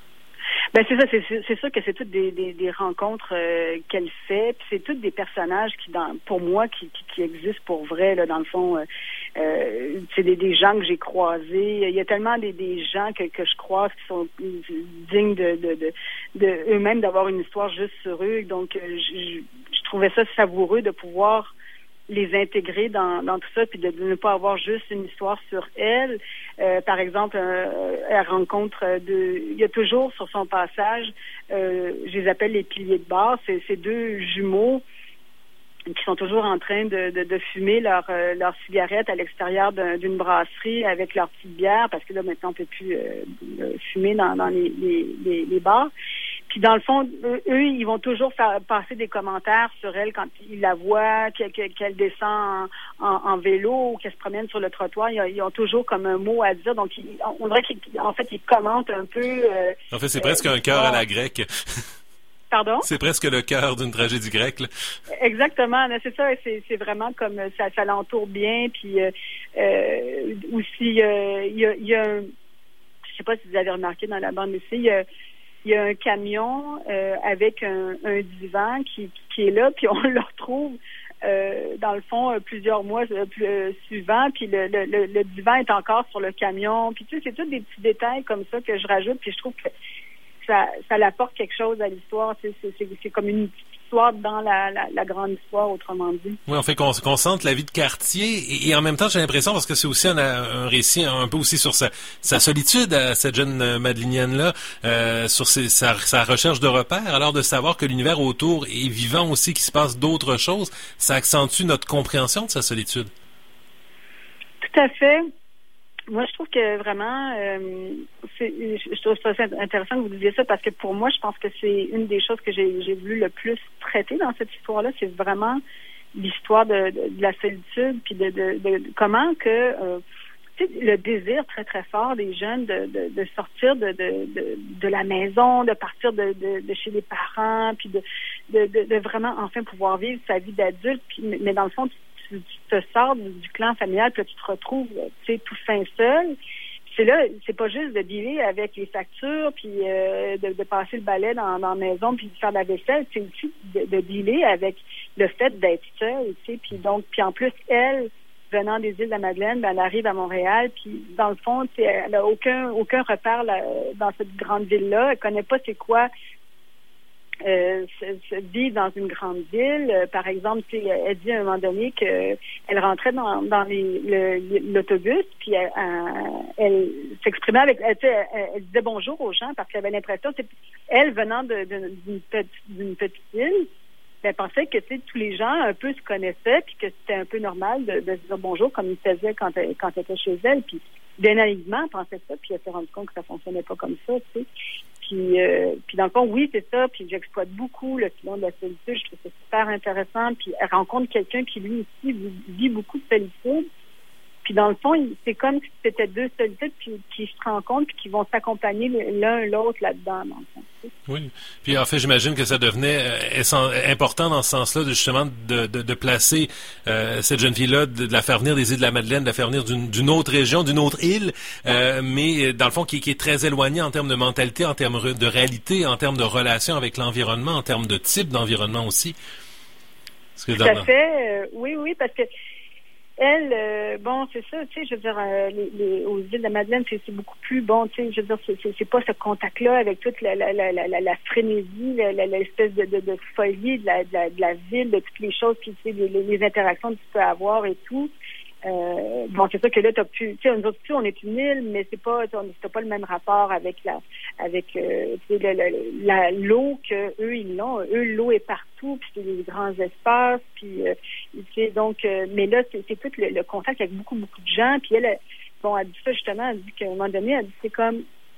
Ben c'est ça, c'est, c'est sûr que c'est toutes des, des, des rencontres euh, qu'elle fait, puis c'est toutes des personnages qui, dans, pour moi, qui, qui, qui existent pour vrai, là, dans le fond. Euh, euh, c'est des, des gens que j'ai croisés. Il y a tellement des, des gens que, que je croise qui sont dignes de, de, de, de eux-mêmes d'avoir une histoire juste sur eux. Donc, euh, je, je trouvais ça savoureux de pouvoir les intégrer dans, dans tout ça, puis de, de ne pas avoir juste une histoire sur elle. Euh, par exemple, euh, elle rencontre de, il y a toujours sur son passage, euh, je les appelle les piliers de bar, c'est, c'est deux jumeaux qui sont toujours en train de, de, de fumer leur, euh, leur cigarette à l'extérieur d'un, d'une brasserie avec leur petite bière, parce que là, maintenant, on ne peut plus euh, fumer dans, dans les, les, les, les bars. Puis dans le fond, eux, eux, ils vont toujours faire passer des commentaires sur elle quand ils la voient, qu'elle, qu'elle descend en, en, en vélo ou qu'elle se promène sur le trottoir. Ils, ils ont toujours comme un mot à dire. Donc, ils, on dirait qu'en fait, ils commentent un peu. Euh, en fait, c'est presque euh, un cœur à la grecque. Pardon? C'est presque le cœur d'une tragédie grecque, là. Exactement. C'est ça. C'est, c'est vraiment comme ça, ça l'entoure bien. Puis euh, euh, aussi, euh, il y a, il y a un, je sais pas si vous avez remarqué dans la bande dessinée, il y a Il y a un camion euh, avec un, un divan qui, qui est là, puis on le retrouve euh, dans le fond euh, plusieurs mois euh, plus, euh, suivants, puis le, le, le, le divan est encore sur le camion. Puis tu sais, c'est tous des petits détails comme ça que je rajoute, puis je trouve que ça, ça l'apporte quelque chose à l'histoire. Tu sais, c'est, c'est, c'est comme une petite histoire dans la, la, la grande histoire, autrement dit. Oui, on fait qu'on, qu'on sente la vie de quartier, et, et en même temps, j'ai l'impression, parce que c'est aussi un, un récit un peu aussi sur sa, sa solitude à cette jeune Madelinienne-là, euh, sur ses, sa, sa recherche de repères, alors de savoir que l'univers autour est vivant aussi, qu'il se passe d'autres choses, ça accentue notre compréhension de sa solitude. Tout à fait. Moi, je trouve que vraiment, euh, c'est, je trouve ça intéressant que vous disiez ça, parce que pour moi, je pense que c'est une des choses que j'ai, j'ai voulu le plus traiter dans cette histoire-là, c'est vraiment l'histoire de, de, de la solitude, puis de, de, de, de comment que euh, tu sais, le désir très très fort des jeunes de, de, de sortir de, de, de, de la maison, de partir de, de, de chez les parents, puis de, de, de, de vraiment enfin pouvoir vivre sa vie d'adulte, puis, mais dans le fond, tu, tu te sors du, du clan familial, puis là, tu te retrouves, tu sais, tout fin seul. C'est là, c'est pas juste de dealer avec les factures, puis euh, de, de passer le balai dans, dans la maison, puis de faire la vaisselle. C'est aussi de, de dealer avec le fait d'être seule, tu sais. Puis donc, puis en plus, elle, venant des îles de la Madeleine, ben, elle arrive à Montréal, puis dans le fond, elle n'a aucun, aucun repère là, dans cette grande ville-là. Elle connaît pas c'est quoi euh, vivre dans une grande ville. Euh, par exemple, elle dit à un moment donné qu'elle rentrait dans, dans les, le, l'autobus, puis elle, elle, elle s'exprimait avec... Elle, elle, elle disait bonjour aux gens parce qu'elle avait l'impression, c'est, elle venant de, de, d'une, petite, d'une petite île, elle pensait que tous les gens un peu se connaissaient puis que c'était un peu normal de, de se dire bonjour comme ils faisaient quand elle, quand elle était chez elle. Puis bien naïvement, elle pensait ça, puis elle s'est rendue compte que ça fonctionnait pas comme ça, tu sais. Puis, euh, puis dans le fond, oui, c'est ça. Puis j'exploite beaucoup le filon de la solitude. Je trouve ça super intéressant. Puis elle rencontre quelqu'un qui, lui aussi, vit beaucoup de solitude. Puis dans le fond, c'est comme si c'était deux solitudes qui, qui se rencontrent puis qui vont s'accompagner l'un l'autre là-dedans. Dans le fond. Oui. Puis en fait, j'imagine que ça devenait euh, important dans ce sens-là, de, justement, de, de, de placer euh, cette jeune fille-là, de, de la faire venir des îles de la Madeleine, de la faire venir d'une, d'une autre région, d'une autre île, euh, mais dans le fond, qui, qui est très éloignée en termes de mentalité, en termes de réalité, en termes de relation avec l'environnement, en termes de type d'environnement aussi. Tout à fait. Euh, oui, oui, parce que Elle, euh, bon, c'est ça, tu sais, je veux dire, euh, les, les, aux îles de la Madeleine, c'est, c'est beaucoup plus bon, tu sais, je veux dire, c'est, c'est, c'est pas ce contact-là avec toute la, la, la, la, la frénésie, la, la, l'espèce de, de, de folie de la, de, la, de la ville, de toutes les choses, puis tu sais, les, les interactions que tu peux avoir et tout. Euh, bon, c'est sûr que là, t'as pu, tu sais, nous autres, on est une île, mais c'est pas, t'as pas le même rapport avec la, avec, euh, tu sais, la, la, l'eau que eux ils l'ont. Eux, l'eau est partout, puis c'est des grands espaces, puis, euh, tu sais, donc, euh, mais là, c'est, c'est tout le, le contact avec beaucoup, beaucoup de gens, puis elle, bon, elle dit ça justement, elle dit qu'à un moment donné, elle dit c'est comme,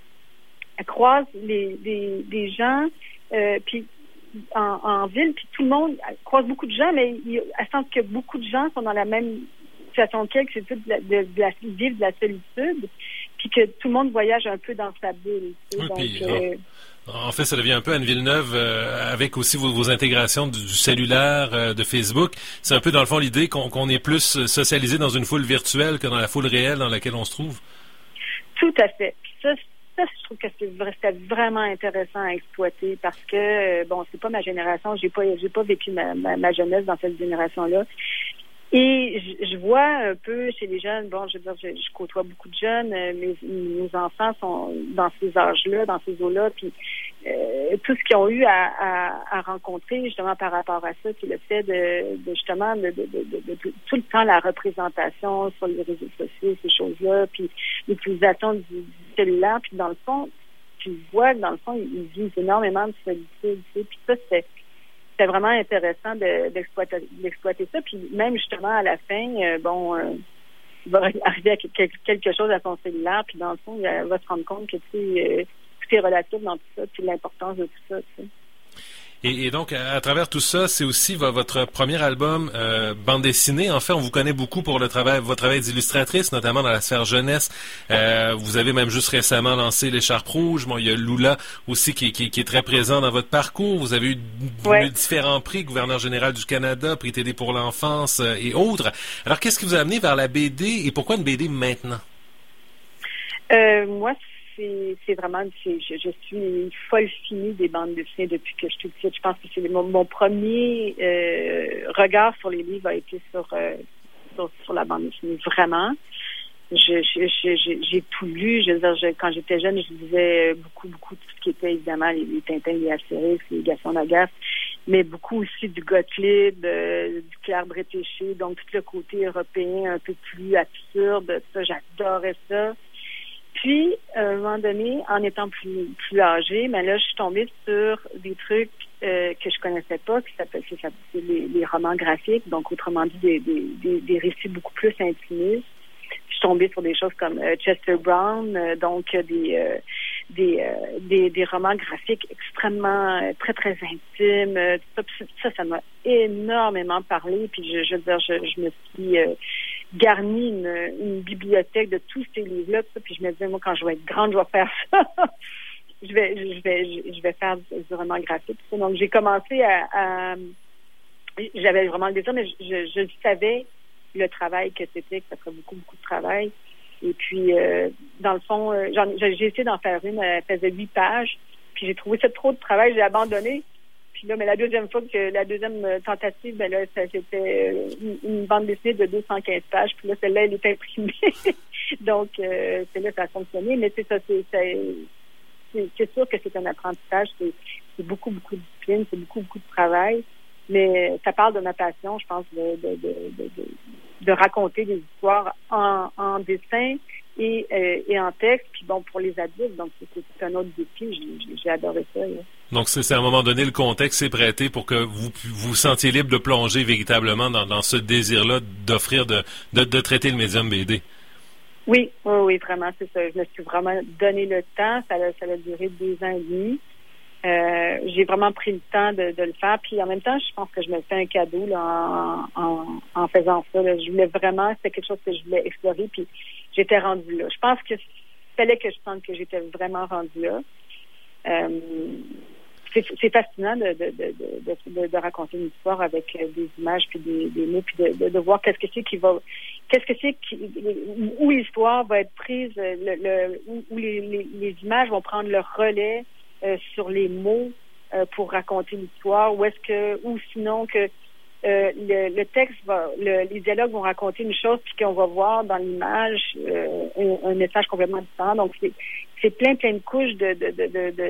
elle croise les, des, des gens, euh, puis en, en ville, puis tout le monde, elle croise beaucoup de gens, mais il, elle sent que beaucoup de gens sont dans la même situation qu'elle, que c'est tout de la, de, de la vivre de la solitude, puis que tout le monde voyage un peu dans sa bulle. Oui, donc, puis, euh, en fait, ça devient un peu Anne Villeneuve euh, avec aussi vos, vos intégrations du, du cellulaire, euh, de Facebook. C'est un peu, dans le fond, l'idée qu'on, qu'on est plus socialisé dans une foule virtuelle que dans la foule réelle dans laquelle on se trouve. Tout à fait. Puis ça, ça, je trouve que c'est, c'est vraiment intéressant à exploiter parce que, euh, bon, c'est pas ma génération, j'ai pas, j'ai pas vécu ma, ma, ma jeunesse dans cette génération-là. Et je, je vois un peu chez les jeunes, bon, je veux dire, je, je côtoie beaucoup de jeunes, euh, mes, mes enfants sont dans ces âges-là, dans ces eaux-là, puis euh, tout ce qu'ils ont eu à, à, à rencontrer justement par rapport à ça, c'est le fait de, de justement de, de, de, de, de, de tout le temps la représentation sur les réseaux sociaux, ces choses-là, puis l'utilisation du, du cellulaire, puis dans le fond, tu vois que dans le fond, ils vivent énormément de solitude, tu sais, puis ça, c'est C'était vraiment intéressant de, d'exploiter, d'exploiter ça. Puis même justement à la fin, euh, bon, euh, il va arriver à quelque, quelque chose à son cellulaire, puis dans le fond, il va se rendre compte que tu sais, euh, tout est relatif dans tout ça, puis l'importance de tout ça. Tu sais. Et, et donc, à, à travers tout ça, c'est aussi v- votre premier album euh, bande dessinée. En fait, on vous connaît beaucoup pour le travail, votre travail d'illustratrice, notamment dans la sphère jeunesse. Euh, vous avez même juste récemment lancé l'Écharpe rouge. Bon, il y a Lula aussi qui, qui, qui est très présent dans votre parcours. Vous avez eu ouais. différents prix, gouverneur général du Canada, prix T D pour l'enfance euh, et autres. Alors, qu'est-ce qui vous a amené vers la B D et pourquoi une B D maintenant? Euh, moi, C'est, c'est vraiment, c'est, je, je suis une folle finie des bandes dessinées depuis que je suis petite. Je pense que c'est mon, mon premier euh, regard sur les livres a été sur, euh, sur, sur la bande dessinée. Vraiment. Je, je, je, j'ai tout lu. Je veux dire, je, quand j'étais jeune, je lisais beaucoup, beaucoup tout ce qui était évidemment les, les Tintins, les Astérix, les Gaston Lagaffe, mais beaucoup aussi du Gottlieb, euh, du Claire Bretéché, donc tout le côté européen un peu plus absurde. Ça, j'adorais ça. Puis, à un moment donné, en étant plus plus âgée, mais là, je suis tombée sur des trucs euh, que je connaissais pas, qui s'appellent c'est, c'est les, les romans graphiques, donc autrement dit des, des, des, des récits beaucoup plus intimistes. Je suis tombée sur des choses comme euh, Chester Brown, euh, donc des euh, des, euh, des des romans graphiques extrêmement euh, très très intimes. Euh, ça, ça, ça m'a énormément parlé. Puis je, je veux dire, je, je me suis euh, garni une, une bibliothèque de tous ces livres-là, puis je me disais, moi, quand je vais être grande, je vais faire ça. je vais, je vais, je vais faire du, du roman graphique. Donc, j'ai commencé à, à j'avais vraiment le désir, mais je, je, je savais le travail que c'était, que ça ferait beaucoup, beaucoup de travail. Et puis, euh, dans le fond, euh, j'en, j'ai essayé d'en faire une, elle faisait huit pages, puis j'ai trouvé ça trop de travail, j'ai abandonné. Puis là, mais la deuxième fois que la deuxième tentative, ben là, ça, c'était une, une bande dessinée de deux cent quinze pages. Puis là, celle-là, elle est imprimée. Donc, euh, c'est là que ça a fonctionné. Mais c'est ça, c'est, c'est, c'est, c'est sûr que c'est un apprentissage. C'est, c'est beaucoup, beaucoup de discipline, c'est beaucoup, beaucoup de travail. Mais ça parle de ma passion, je pense, de, de, de, de, de, de raconter des histoires en, en dessin et, euh, et en texte. Puis bon, pour les adultes, donc c'est, c'est un autre défi. J'ai, j'ai adoré ça. Là. Donc, c'est, c'est à un moment donné, le contexte s'est prêté pour que vous vous sentiez libre de plonger véritablement dans, dans ce désir-là d'offrir, de, de, de traiter le médium B D. Oui, oui, oui, vraiment, c'est ça. Je me suis vraiment donné le temps. Ça a, ça a duré deux ans et demi. Euh, j'ai vraiment pris le temps de, de le faire. Puis en même temps, je pense que je me fais un cadeau là, en, en, en faisant ça. Là. Je voulais vraiment, c'était quelque chose que je voulais explorer. Puis j'étais rendue là. Je pense que fallait que je sente que j'étais vraiment rendue là. Euh, c'est, c'est fascinant de, de, de, de, de, de raconter une histoire avec des images puis des, des mots, puis de, de, de voir qu'est-ce que c'est qui va, qu'est-ce que c'est qui, où l'histoire va être prise, le, le, où, où les, les, les images vont prendre le relais euh, sur les mots euh, pour raconter l'histoire, ou est-ce que, ou sinon que euh, le, le texte va, le, les dialogues vont raconter une chose puis qu'on va voir dans l'image euh, un, un message complètement différent. Donc c'est, c'est plein plein de couches de, de, de, de, de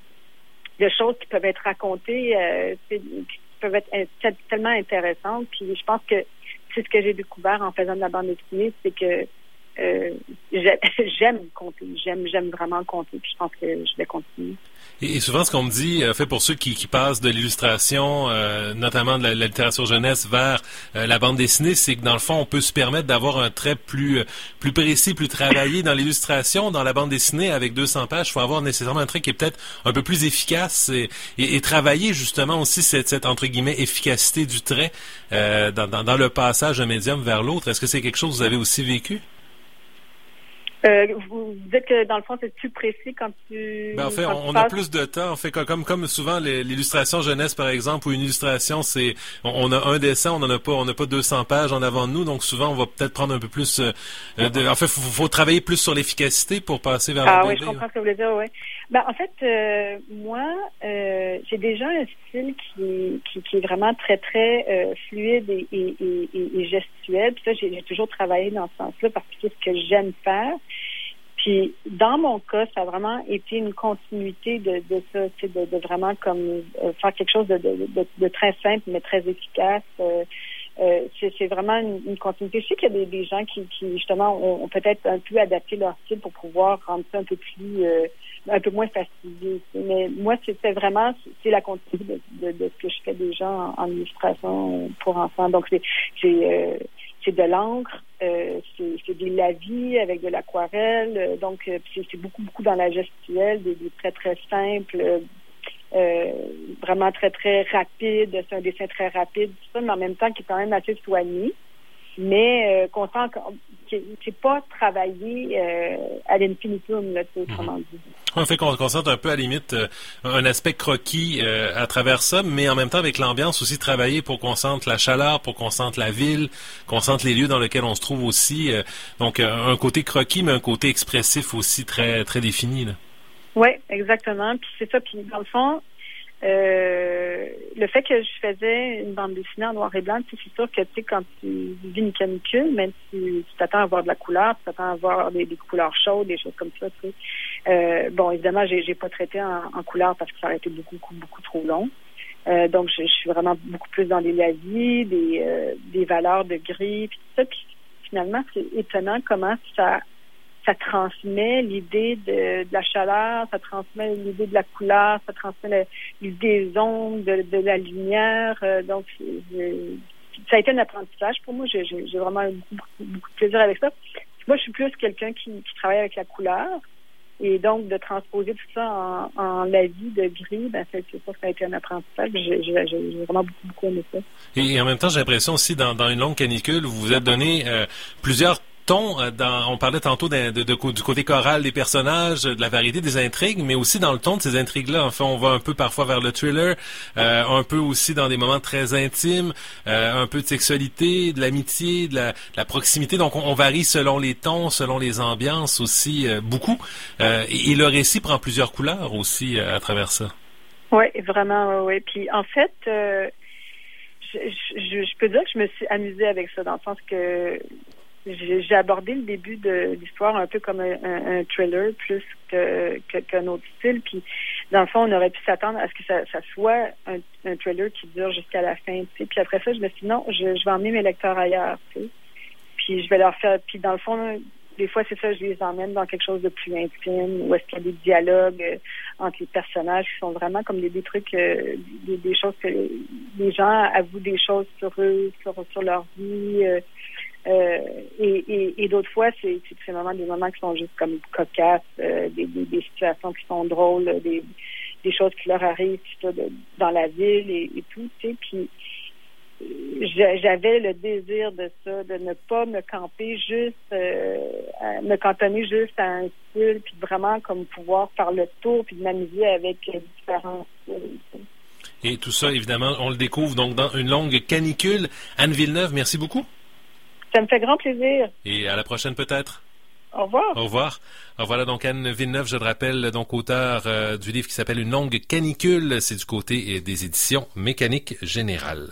de choses qui peuvent être racontées, euh, qui peuvent être in- tellement intéressantes. Puis je pense que c'est ce que j'ai découvert en faisant de la bande dessinée, c'est que euh, j'aime compter, j'aime j'aime vraiment compter. Puis je pense que je vais continuer. Et souvent, ce qu'on me dit, euh, fait pour ceux qui, qui passent de l'illustration, euh, notamment de la, la littérature jeunesse, vers euh, la bande dessinée, c'est que dans le fond, on peut se permettre d'avoir un trait plus euh, plus précis, plus travaillé dans l'illustration. Dans la bande dessinée, avec deux cents pages, il faut avoir nécessairement un trait qui est peut-être un peu plus efficace et, et, et travailler justement aussi cette, cette entre guillemets efficacité du trait euh, dans, dans, dans le passage d'un médium vers l'autre. Est-ce que c'est quelque chose que vous avez aussi vécu? Euh, vous dites que dans le fond c'est plus précis quand tu. Ben en fait, on, on a plus de temps. En fait, comme comme souvent les, l'illustration jeunesse par exemple, ou une illustration, c'est on, on a un dessin, on n'en a pas, on n'a pas deux cents pages en avant de nous, donc souvent on va peut-être prendre un peu plus. Euh, de, en fait, faut, faut travailler plus sur l'efficacité pour passer vers ah, le oui, B D. Ah oui, je comprends ce que vous voulez dire. Oui. Ben en fait, euh, moi, euh, j'ai déjà un style qui qui, qui est vraiment très très euh, fluide et, et, et, et gestuel. Puis ça, j'ai, j'ai toujours travaillé dans ce sens-là parce que c'est ce que j'aime faire. Puis, dans mon cas, ça a vraiment été une continuité de, de ça, de, de vraiment comme euh, faire quelque chose de, de, de, de très simple, mais très efficace. Euh, euh, c'est, c'est vraiment une, une continuité. Je sais qu'il y a des, des gens qui, qui justement, ont, ont peut-être un peu adapté leur style pour pouvoir rendre ça un peu plus, euh, un peu moins fastidieux. Mais moi, c'était vraiment, c'est la continuité de, de, de ce que je fais déjà en, en illustration pour enfants. Donc, c'est, c'est euh, c'est de l'encre, euh, c'est, c'est des lavis avec de l'aquarelle, euh, donc euh, c'est, c'est beaucoup, beaucoup dans la gestuelle, des, des traits très simples, euh, vraiment très, très rapide, c'est un dessin très rapide, tout ça, mais en même temps qui est quand même assez soigné, mais euh, qu'on sent que c'est pas travaillé euh, à l'infinitum, là, autrement dit. On fait qu'on concentre un peu à la limite euh, un aspect croquis euh, à travers ça, mais en même temps avec l'ambiance aussi travailler pour qu'on sente la chaleur, pour qu'on sente la ville, qu'on sente les lieux dans lesquels on se trouve aussi. Euh, donc euh, un côté croquis, mais un côté expressif aussi très très défini. Là. Oui, exactement. Puis c'est ça. Puis dans le fond, euh, le fait que je faisais une bande dessinée en noir et blanc, c'est sûr que tu sais quand tu vis une canicule, même si tu t'attends à avoir de la couleur, tu t'attends à avoir des, des couleurs chaudes, des choses comme ça, tu sais. Euh, bon, évidemment, j'ai, j'ai pas traité en, en couleur parce que ça aurait été beaucoup, beaucoup, beaucoup trop long. Euh, donc, je, je suis vraiment beaucoup plus dans des lavis, des, euh, des valeurs de gris, puis tout ça. Puis finalement, c'est étonnant comment ça ça transmet l'idée de, de la chaleur, ça transmet l'idée de la couleur, ça transmet l'idée des ondes, de, de la lumière. Euh, donc, je, ça a été un apprentissage pour moi. J'ai, j'ai, j'ai vraiment eu beaucoup, beaucoup de plaisir avec ça. Moi, je suis plus quelqu'un qui, qui travaille avec la couleur. Et donc, de transposer tout ça en, en lavis de gris, ben, c'est ça que ça a été un apprentissage. J'ai, j'ai, j'ai vraiment beaucoup, beaucoup aimé ça. Et, et en même temps, j'ai l'impression aussi, dans, dans une longue canicule, vous vous êtes donné euh, plusieurs ton, dans, on parlait tantôt de, de, de, du côté choral des personnages, de la variété des intrigues, mais aussi dans le ton de ces intrigues-là. Enfin, on va un peu parfois vers le thriller, euh, un peu aussi dans des moments très intimes, euh, un peu de sexualité, de l'amitié, de la, de la proximité. Donc, on, on varie selon les tons, selon les ambiances aussi, euh, beaucoup. Euh, et, et le récit prend plusieurs couleurs aussi euh, à travers ça. Oui, vraiment, oui. Puis en fait, euh, je, je, je peux dire que je me suis amusée avec ça, dans le sens que j'ai, j'ai abordé le début de l'histoire un peu comme un, un, un thriller plus que, que, qu'un autre style. Puis dans le fond, on aurait pu s'attendre à ce que ça, ça soit un, un thriller qui dure jusqu'à la fin. Tu sais. Puis après ça, je me suis dit non, je, je vais emmener mes lecteurs ailleurs. Tu sais. Puis je vais leur faire. Puis dans le fond, des fois, c'est ça, je les emmène dans quelque chose de plus intime, où est-ce qu'il y a des dialogues euh, entre les personnages qui sont vraiment comme des, des trucs, euh, des, des choses que les gens avouent des choses sur eux, sur, sur leur vie. Euh, euh, et, et, et d'autres fois, c'est, c'est, c'est vraiment des moments qui sont juste comme cocasses, euh, des, des, des situations qui sont drôles, des, des choses qui leur arrivent ça, de, dans la ville et, et tout, tu sais. Puis j'avais le désir de ça, de ne pas me camper juste, euh, à, me cantonner juste à un style, puis vraiment comme pouvoir faire le tour, puis de m'amuser avec euh, différents styles. Et tout ça, évidemment, on le découvre donc dans Une longue canicule. Anne Villeneuve, merci beaucoup. Ça me fait grand plaisir. Et à la prochaine peut-être. Au revoir. Au revoir. Alors voilà donc Anne Villeneuve, je le rappelle, donc auteur euh, du livre qui s'appelle Une longue canicule. C'est du côté des éditions Mécanique Générale.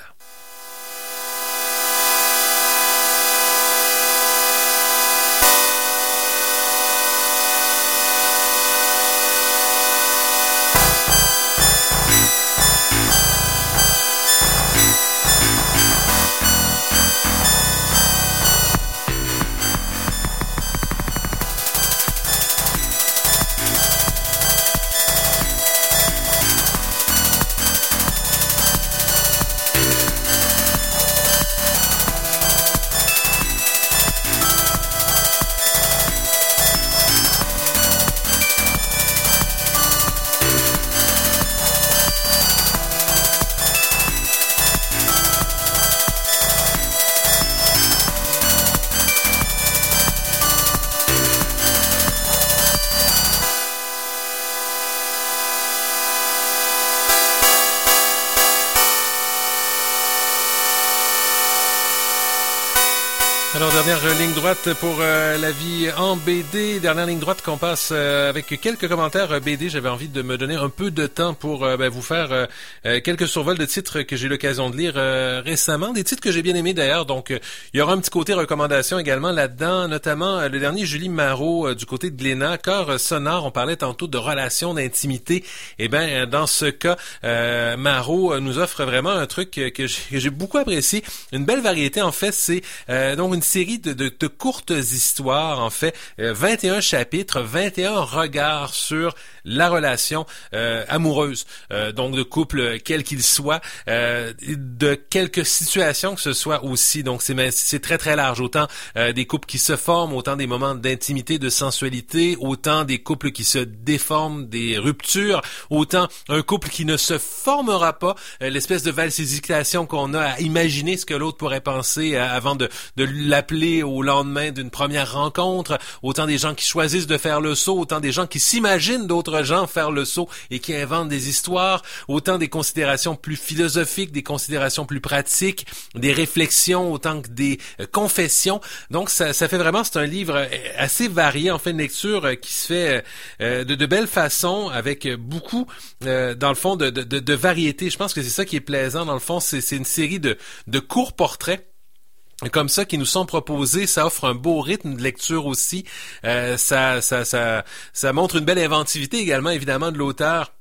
Alors, dernière ligne droite pour euh, la vie en B D. Dernière ligne droite qu'on passe euh, avec quelques commentaires euh, B D. J'avais envie de me donner un peu de temps pour euh, ben, vous faire euh, euh, quelques survols de titres que j'ai eu l'occasion de lire euh, récemment. Des titres que j'ai bien aimés d'ailleurs. Donc, euh, il y aura un petit côté recommandation également là-dedans. Notamment euh, le dernier Julie Marot euh, du côté de Glénat. Cœur sonore, on parlait tantôt de relations d'intimité. Eh bien, dans ce cas, euh, Marot euh, nous offre vraiment un truc que, que, j'ai, que j'ai beaucoup apprécié. Une belle variété, en fait. C'est euh, donc une série de, de, de courtes histoires, en fait, euh, vingt et un chapitres, vingt et un regards sur la relation euh, amoureuse, euh, donc de couple quel qu'il soit, euh, de quelques situations que ce soit aussi. Donc c'est c'est très très large, autant euh, des couples qui se forment, autant des moments d'intimité, de sensualité, autant des couples qui se déforment, des ruptures, autant un couple qui ne se formera pas, euh, l'espèce de valsésication qu'on a à imaginer ce que l'autre pourrait penser euh, avant de, de l'appeler au lendemain d'une première rencontre, autant des gens qui choisissent de faire le saut, autant des gens qui s'imaginent d'autres gens faire le saut et qui inventent des histoires, autant des considérations plus philosophiques, des considérations plus pratiques, des réflexions, autant que des euh, confessions. Donc ça, ça fait vraiment, c'est un livre assez varié en fin de lecture euh, qui se fait euh, de, de belle façon, avec beaucoup, euh, dans le fond, de, de, de, de variété. Je pense que c'est ça qui est plaisant, dans le fond, c'est, c'est une série de, de courts portraits comme ça qui nous sont proposés. Ça offre un beau rythme de lecture aussi. Euh, ça, ça, ça, ça montre une belle inventivité également, évidemment, de l'auteur.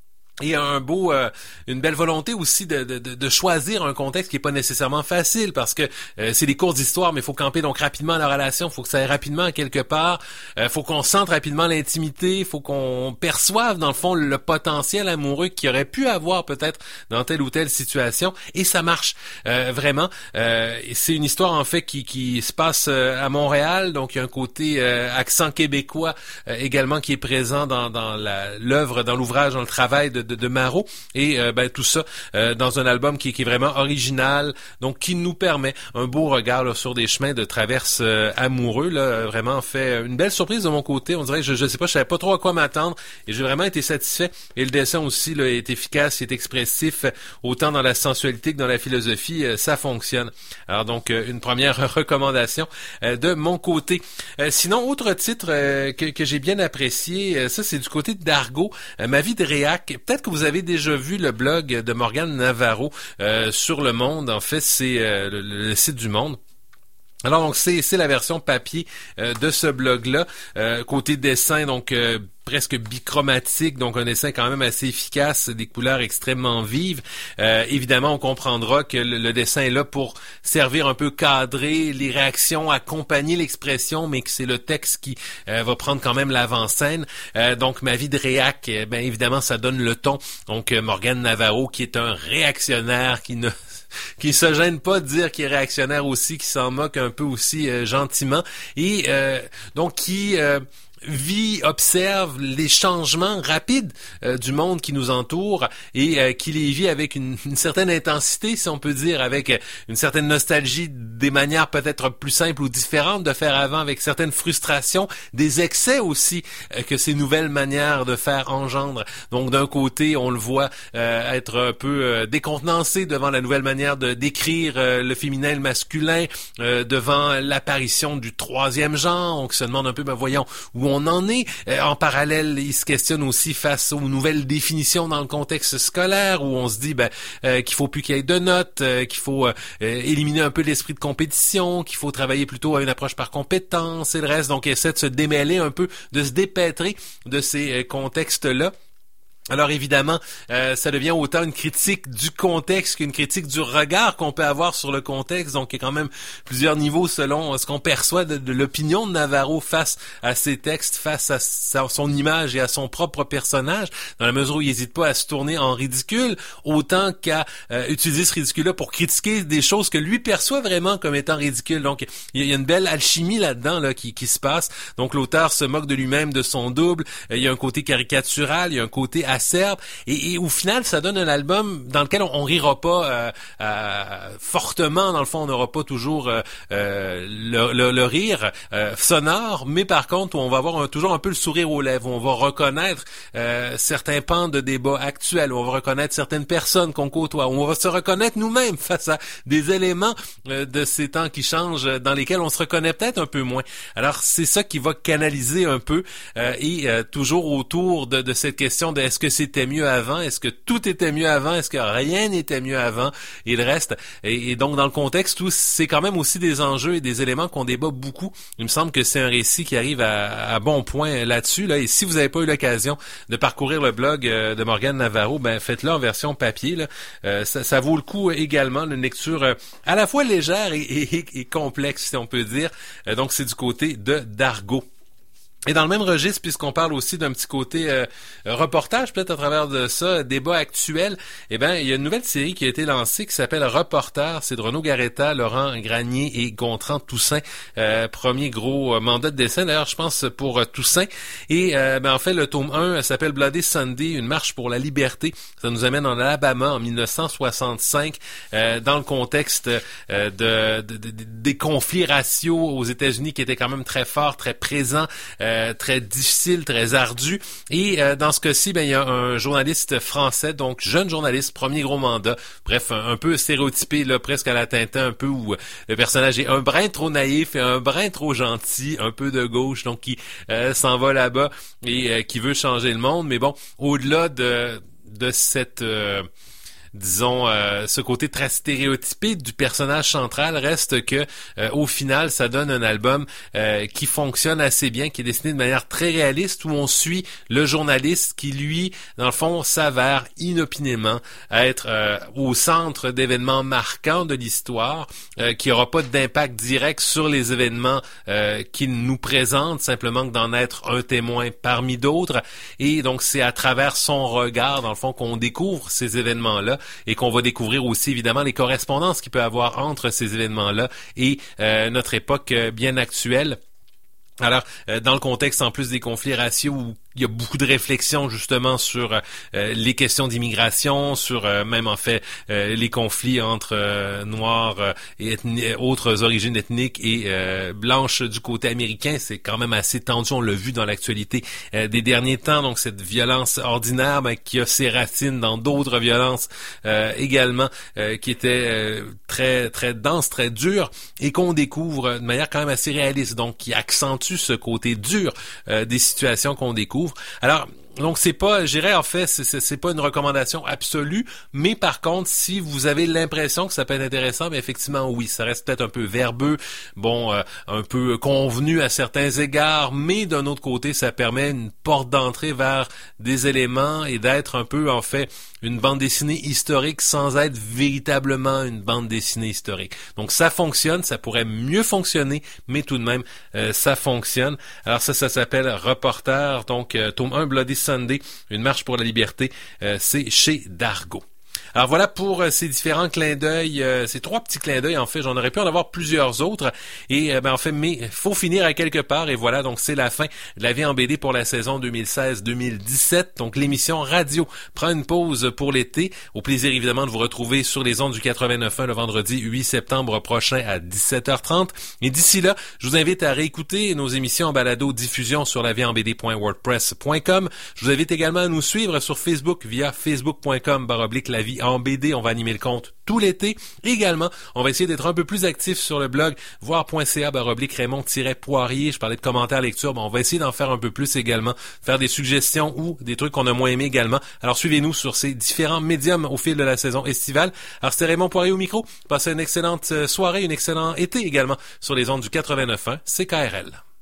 Et un beau, euh, une belle volonté aussi de, de, de choisir un contexte qui est pas nécessairement facile, parce que euh, c'est des courtes histoires, mais il faut camper donc rapidement la relation, il faut que ça aille rapidement à quelque part, il euh, faut qu'on sente rapidement l'intimité, il faut qu'on perçoive dans le fond le potentiel amoureux qu'il aurait pu avoir peut-être dans telle ou telle situation, et ça marche euh, vraiment. Euh, c'est une histoire en fait qui, qui se passe euh, à Montréal, donc il y a un côté euh, accent québécois euh, également qui est présent dans, dans la, l'œuvre, dans l'ouvrage, dans le travail de De, de Marot, et euh, ben tout ça euh, dans un album qui, qui est vraiment original, donc qui nous permet un beau regard là, sur des chemins de traverse euh, amoureux. Là, vraiment fait une belle surprise de mon côté. On dirait que je, je sais pas, je savais pas trop à quoi m'attendre, et j'ai vraiment été satisfait. Et le dessin aussi là, est efficace, est expressif, autant dans la sensualité que dans la philosophie, euh, ça fonctionne. Alors donc euh, une première recommandation euh, de mon côté. Euh, sinon, autre titre euh, que, que j'ai bien apprécié, euh, ça c'est du côté d'Argo, euh, Ma vie de réac. Peut-être peut-être que vous avez déjà vu le blog de Morgane Navarro euh, sur Le Monde. En fait, c'est euh, le, le site du Monde. Alors donc c'est c'est la version papier euh, de ce blog-là. Euh, côté dessin, donc euh, presque bichromatique, donc un dessin quand même assez efficace, des couleurs extrêmement vives. Euh, évidemment, on comprendra que le, le dessin est là pour servir un peu cadrer les réactions, accompagner l'expression, mais que c'est le texte qui euh, va prendre quand même l'avant-scène. Euh, donc ma vie de réac, eh bien évidemment, ça donne le ton. Donc euh, Morgane Navarro, qui est un réactionnaire, qui ne qui se gêne pas de dire qu'il est réactionnaire aussi, qui s'en moque un peu aussi euh, gentiment, et euh, donc qui euh, vit, observe les changements rapides euh, du monde qui nous entoure et euh, qui les vit avec une, une certaine intensité, si on peut dire, avec euh, une certaine nostalgie des manières peut-être plus simples ou différentes de faire avant, avec certaines frustrations, des excès aussi euh, que ces nouvelles manières de faire engendrent. Donc d'un côté, on le voit euh, être un peu euh, décontenancé devant la nouvelle manière de décrire euh, le féminin et le masculin, euh, devant l'apparition du troisième genre. On se demande un peu, ben voyons, où on on en est. Euh, en parallèle, il se questionne aussi face aux nouvelles définitions dans le contexte scolaire, où on se dit ben, euh, qu'il faut plus qu'il y ait de notes, euh, qu'il faut euh, éliminer un peu l'esprit de compétition, qu'il faut travailler plutôt à une approche par compétence et le reste. Donc, il essaie de se démêler un peu, de se dépêtrer de ces euh, contextes-là. Alors évidemment, euh, ça devient autant une critique du contexte qu'une critique du regard qu'on peut avoir sur le contexte. Donc il y a quand même plusieurs niveaux selon ce qu'on perçoit de, de l'opinion de Navarro face à ses textes, face à sa, son image et à son propre personnage, dans la mesure où il n'hésite pas à se tourner en ridicule, autant qu'à euh, utiliser ce ridicule-là pour critiquer des choses que lui perçoit vraiment comme étant ridicules. Donc il y a une belle alchimie là-dedans là, qui, qui se passe. Donc l'auteur se moque de lui-même, de son double. Il y a un côté caricatural, il y a un côté acerbe, et, et au final ça donne un album dans lequel on, on rira pas euh, euh, fortement, dans le fond on n'aura pas toujours euh, euh, le, le, le rire euh, sonore, mais par contre où on va avoir un, toujours un peu le sourire aux lèvres, où on va reconnaître euh, certains pans de débat actuels, où on va reconnaître certaines personnes qu'on côtoie, où on va se reconnaître nous-mêmes face à des éléments euh, de ces temps qui changent, dans lesquels on se reconnaît peut-être un peu moins. Alors c'est ça qui va canaliser un peu euh, et euh, toujours autour de, de cette question de est-ce que c'était mieux avant, est-ce que tout était mieux avant, est-ce que rien n'était mieux avant et le reste. Et, et donc dans le contexte où c'est quand même aussi des enjeux et des éléments qu'on débat beaucoup, il me semble que c'est un récit qui arrive à, à bon point là-dessus. Là. Et si vous n'avez pas eu l'occasion de parcourir le blog euh, de Morgane Navarro, ben faites-le en version papier. Là. Euh, ça, ça vaut le coup également, une lecture euh, à la fois légère et, et, et complexe, si on peut dire. Euh, donc c'est du côté de Dargaud. Et dans le même registre, puisqu'on parle aussi d'un petit côté euh, reportage, peut-être à travers de ça, débat actuel, eh ben il y a une nouvelle série qui a été lancée qui s'appelle Reporter. C'est de Renaud Garetta, Laurent Granier et Gontran Toussaint. Euh, premier gros mandat de dessin, d'ailleurs, je pense, pour euh, Toussaint. Et euh, ben en fait, le tome un s'appelle Bloody Sunday, une marche pour la liberté. Ça nous amène en Alabama en mille neuf cent soixante-cinq, euh, dans le contexte euh, de, de, de, des conflits raciaux aux États-Unis qui étaient quand même très forts, très présents, euh, très difficile, très ardu. Et euh, dans ce cas-ci, ben il y a un journaliste français, donc jeune journaliste, premier gros mandat, bref, un, un peu stéréotypé, là, presque à la Tintin, un peu où le personnage est un brin trop naïf et un brin trop gentil, un peu de gauche, donc qui euh, s'en va là-bas et euh, qui veut changer le monde. Mais bon, au-delà de, de cette... Euh, disons, euh, ce côté très stéréotypé du personnage central reste que, euh, au final, ça donne un album euh, qui fonctionne assez bien, qui est dessiné de manière très réaliste, où on suit le journaliste qui, lui, dans le fond, s'avère inopinément être euh, au centre d'événements marquants de l'histoire, euh, qui n'aura pas d'impact direct sur les événements euh, qu'il nous présente, simplement que d'en être un témoin parmi d'autres. Et donc, c'est à travers son regard, dans le fond, qu'on découvre ces événements-là, et qu'on va découvrir aussi évidemment les correspondances qu'il peut y avoir entre ces événements-là et euh, notre époque euh, bien actuelle. Alors, euh, dans le contexte en plus des conflits raciaux où il y a beaucoup de réflexions justement sur euh, les questions d'immigration, sur euh, même en fait euh, les conflits entre euh, noirs euh, et ethni- autres origines ethniques et euh, blanches du côté américain. C'est quand même assez tendu, on l'a vu dans l'actualité euh, des derniers temps. Donc cette violence ordinaire ben, qui a ses racines dans d'autres violences euh, également, euh, qui étaient euh, très très denses, très dures, et qu'on découvre de manière quand même assez réaliste, donc qui accentue ce côté dur euh, des situations qu'on découvre. Alors, Donc c'est pas, je dirais en fait, c'est, c'est, c'est pas une recommandation absolue, mais par contre, si vous avez l'impression que ça peut être intéressant, bien effectivement oui, ça reste peut-être un peu verbeux, bon, euh, un peu convenu à certains égards, mais d'un autre côté, ça permet une porte d'entrée vers des éléments et d'être un peu en fait une bande dessinée historique sans être véritablement une bande dessinée historique. Donc ça fonctionne, ça pourrait mieux fonctionner, mais tout de même, euh, ça fonctionne. Alors ça, ça s'appelle Reporter, donc euh, tome un, Bloody Sunday, une marche pour la liberté, euh, c'est chez Dargaud. Alors voilà pour euh, ces différents clins d'œil, euh, ces trois petits clins d'œil en fait, j'en aurais pu en avoir plusieurs autres et euh, ben en fait mais faut finir à quelque part et voilà donc c'est la fin de La Vie en B D pour la saison deux mille seize deux mille dix-sept. Donc l'émission radio prend une pause pour l'été. Au plaisir évidemment de vous retrouver sur les ondes du quatre-vingt-neuf point un le vendredi huit septembre prochain à dix-sept heures trente. Et d'ici là, je vous invite à réécouter nos émissions en balado diffusion sur la vie en b d point wordpress point com. Je vous invite également à nous suivre sur Facebook via facebook point com baroblique la vie en B D. On va animer le compte tout l'été. Également, on va essayer d'être un peu plus actif sur le blog voir.ca baroblique Raymond-Poirier. Je parlais de commentaires lecture. Bon, on va essayer d'en faire un peu plus également, faire des suggestions ou des trucs qu'on a moins aimés également. Alors suivez-nous sur ces différents médiums au fil de la saison estivale. Alors c'était Raymond Poirier au micro. Passez une excellente soirée, un excellent été également sur les ondes du quatre-vingt-neuf point un C K R L.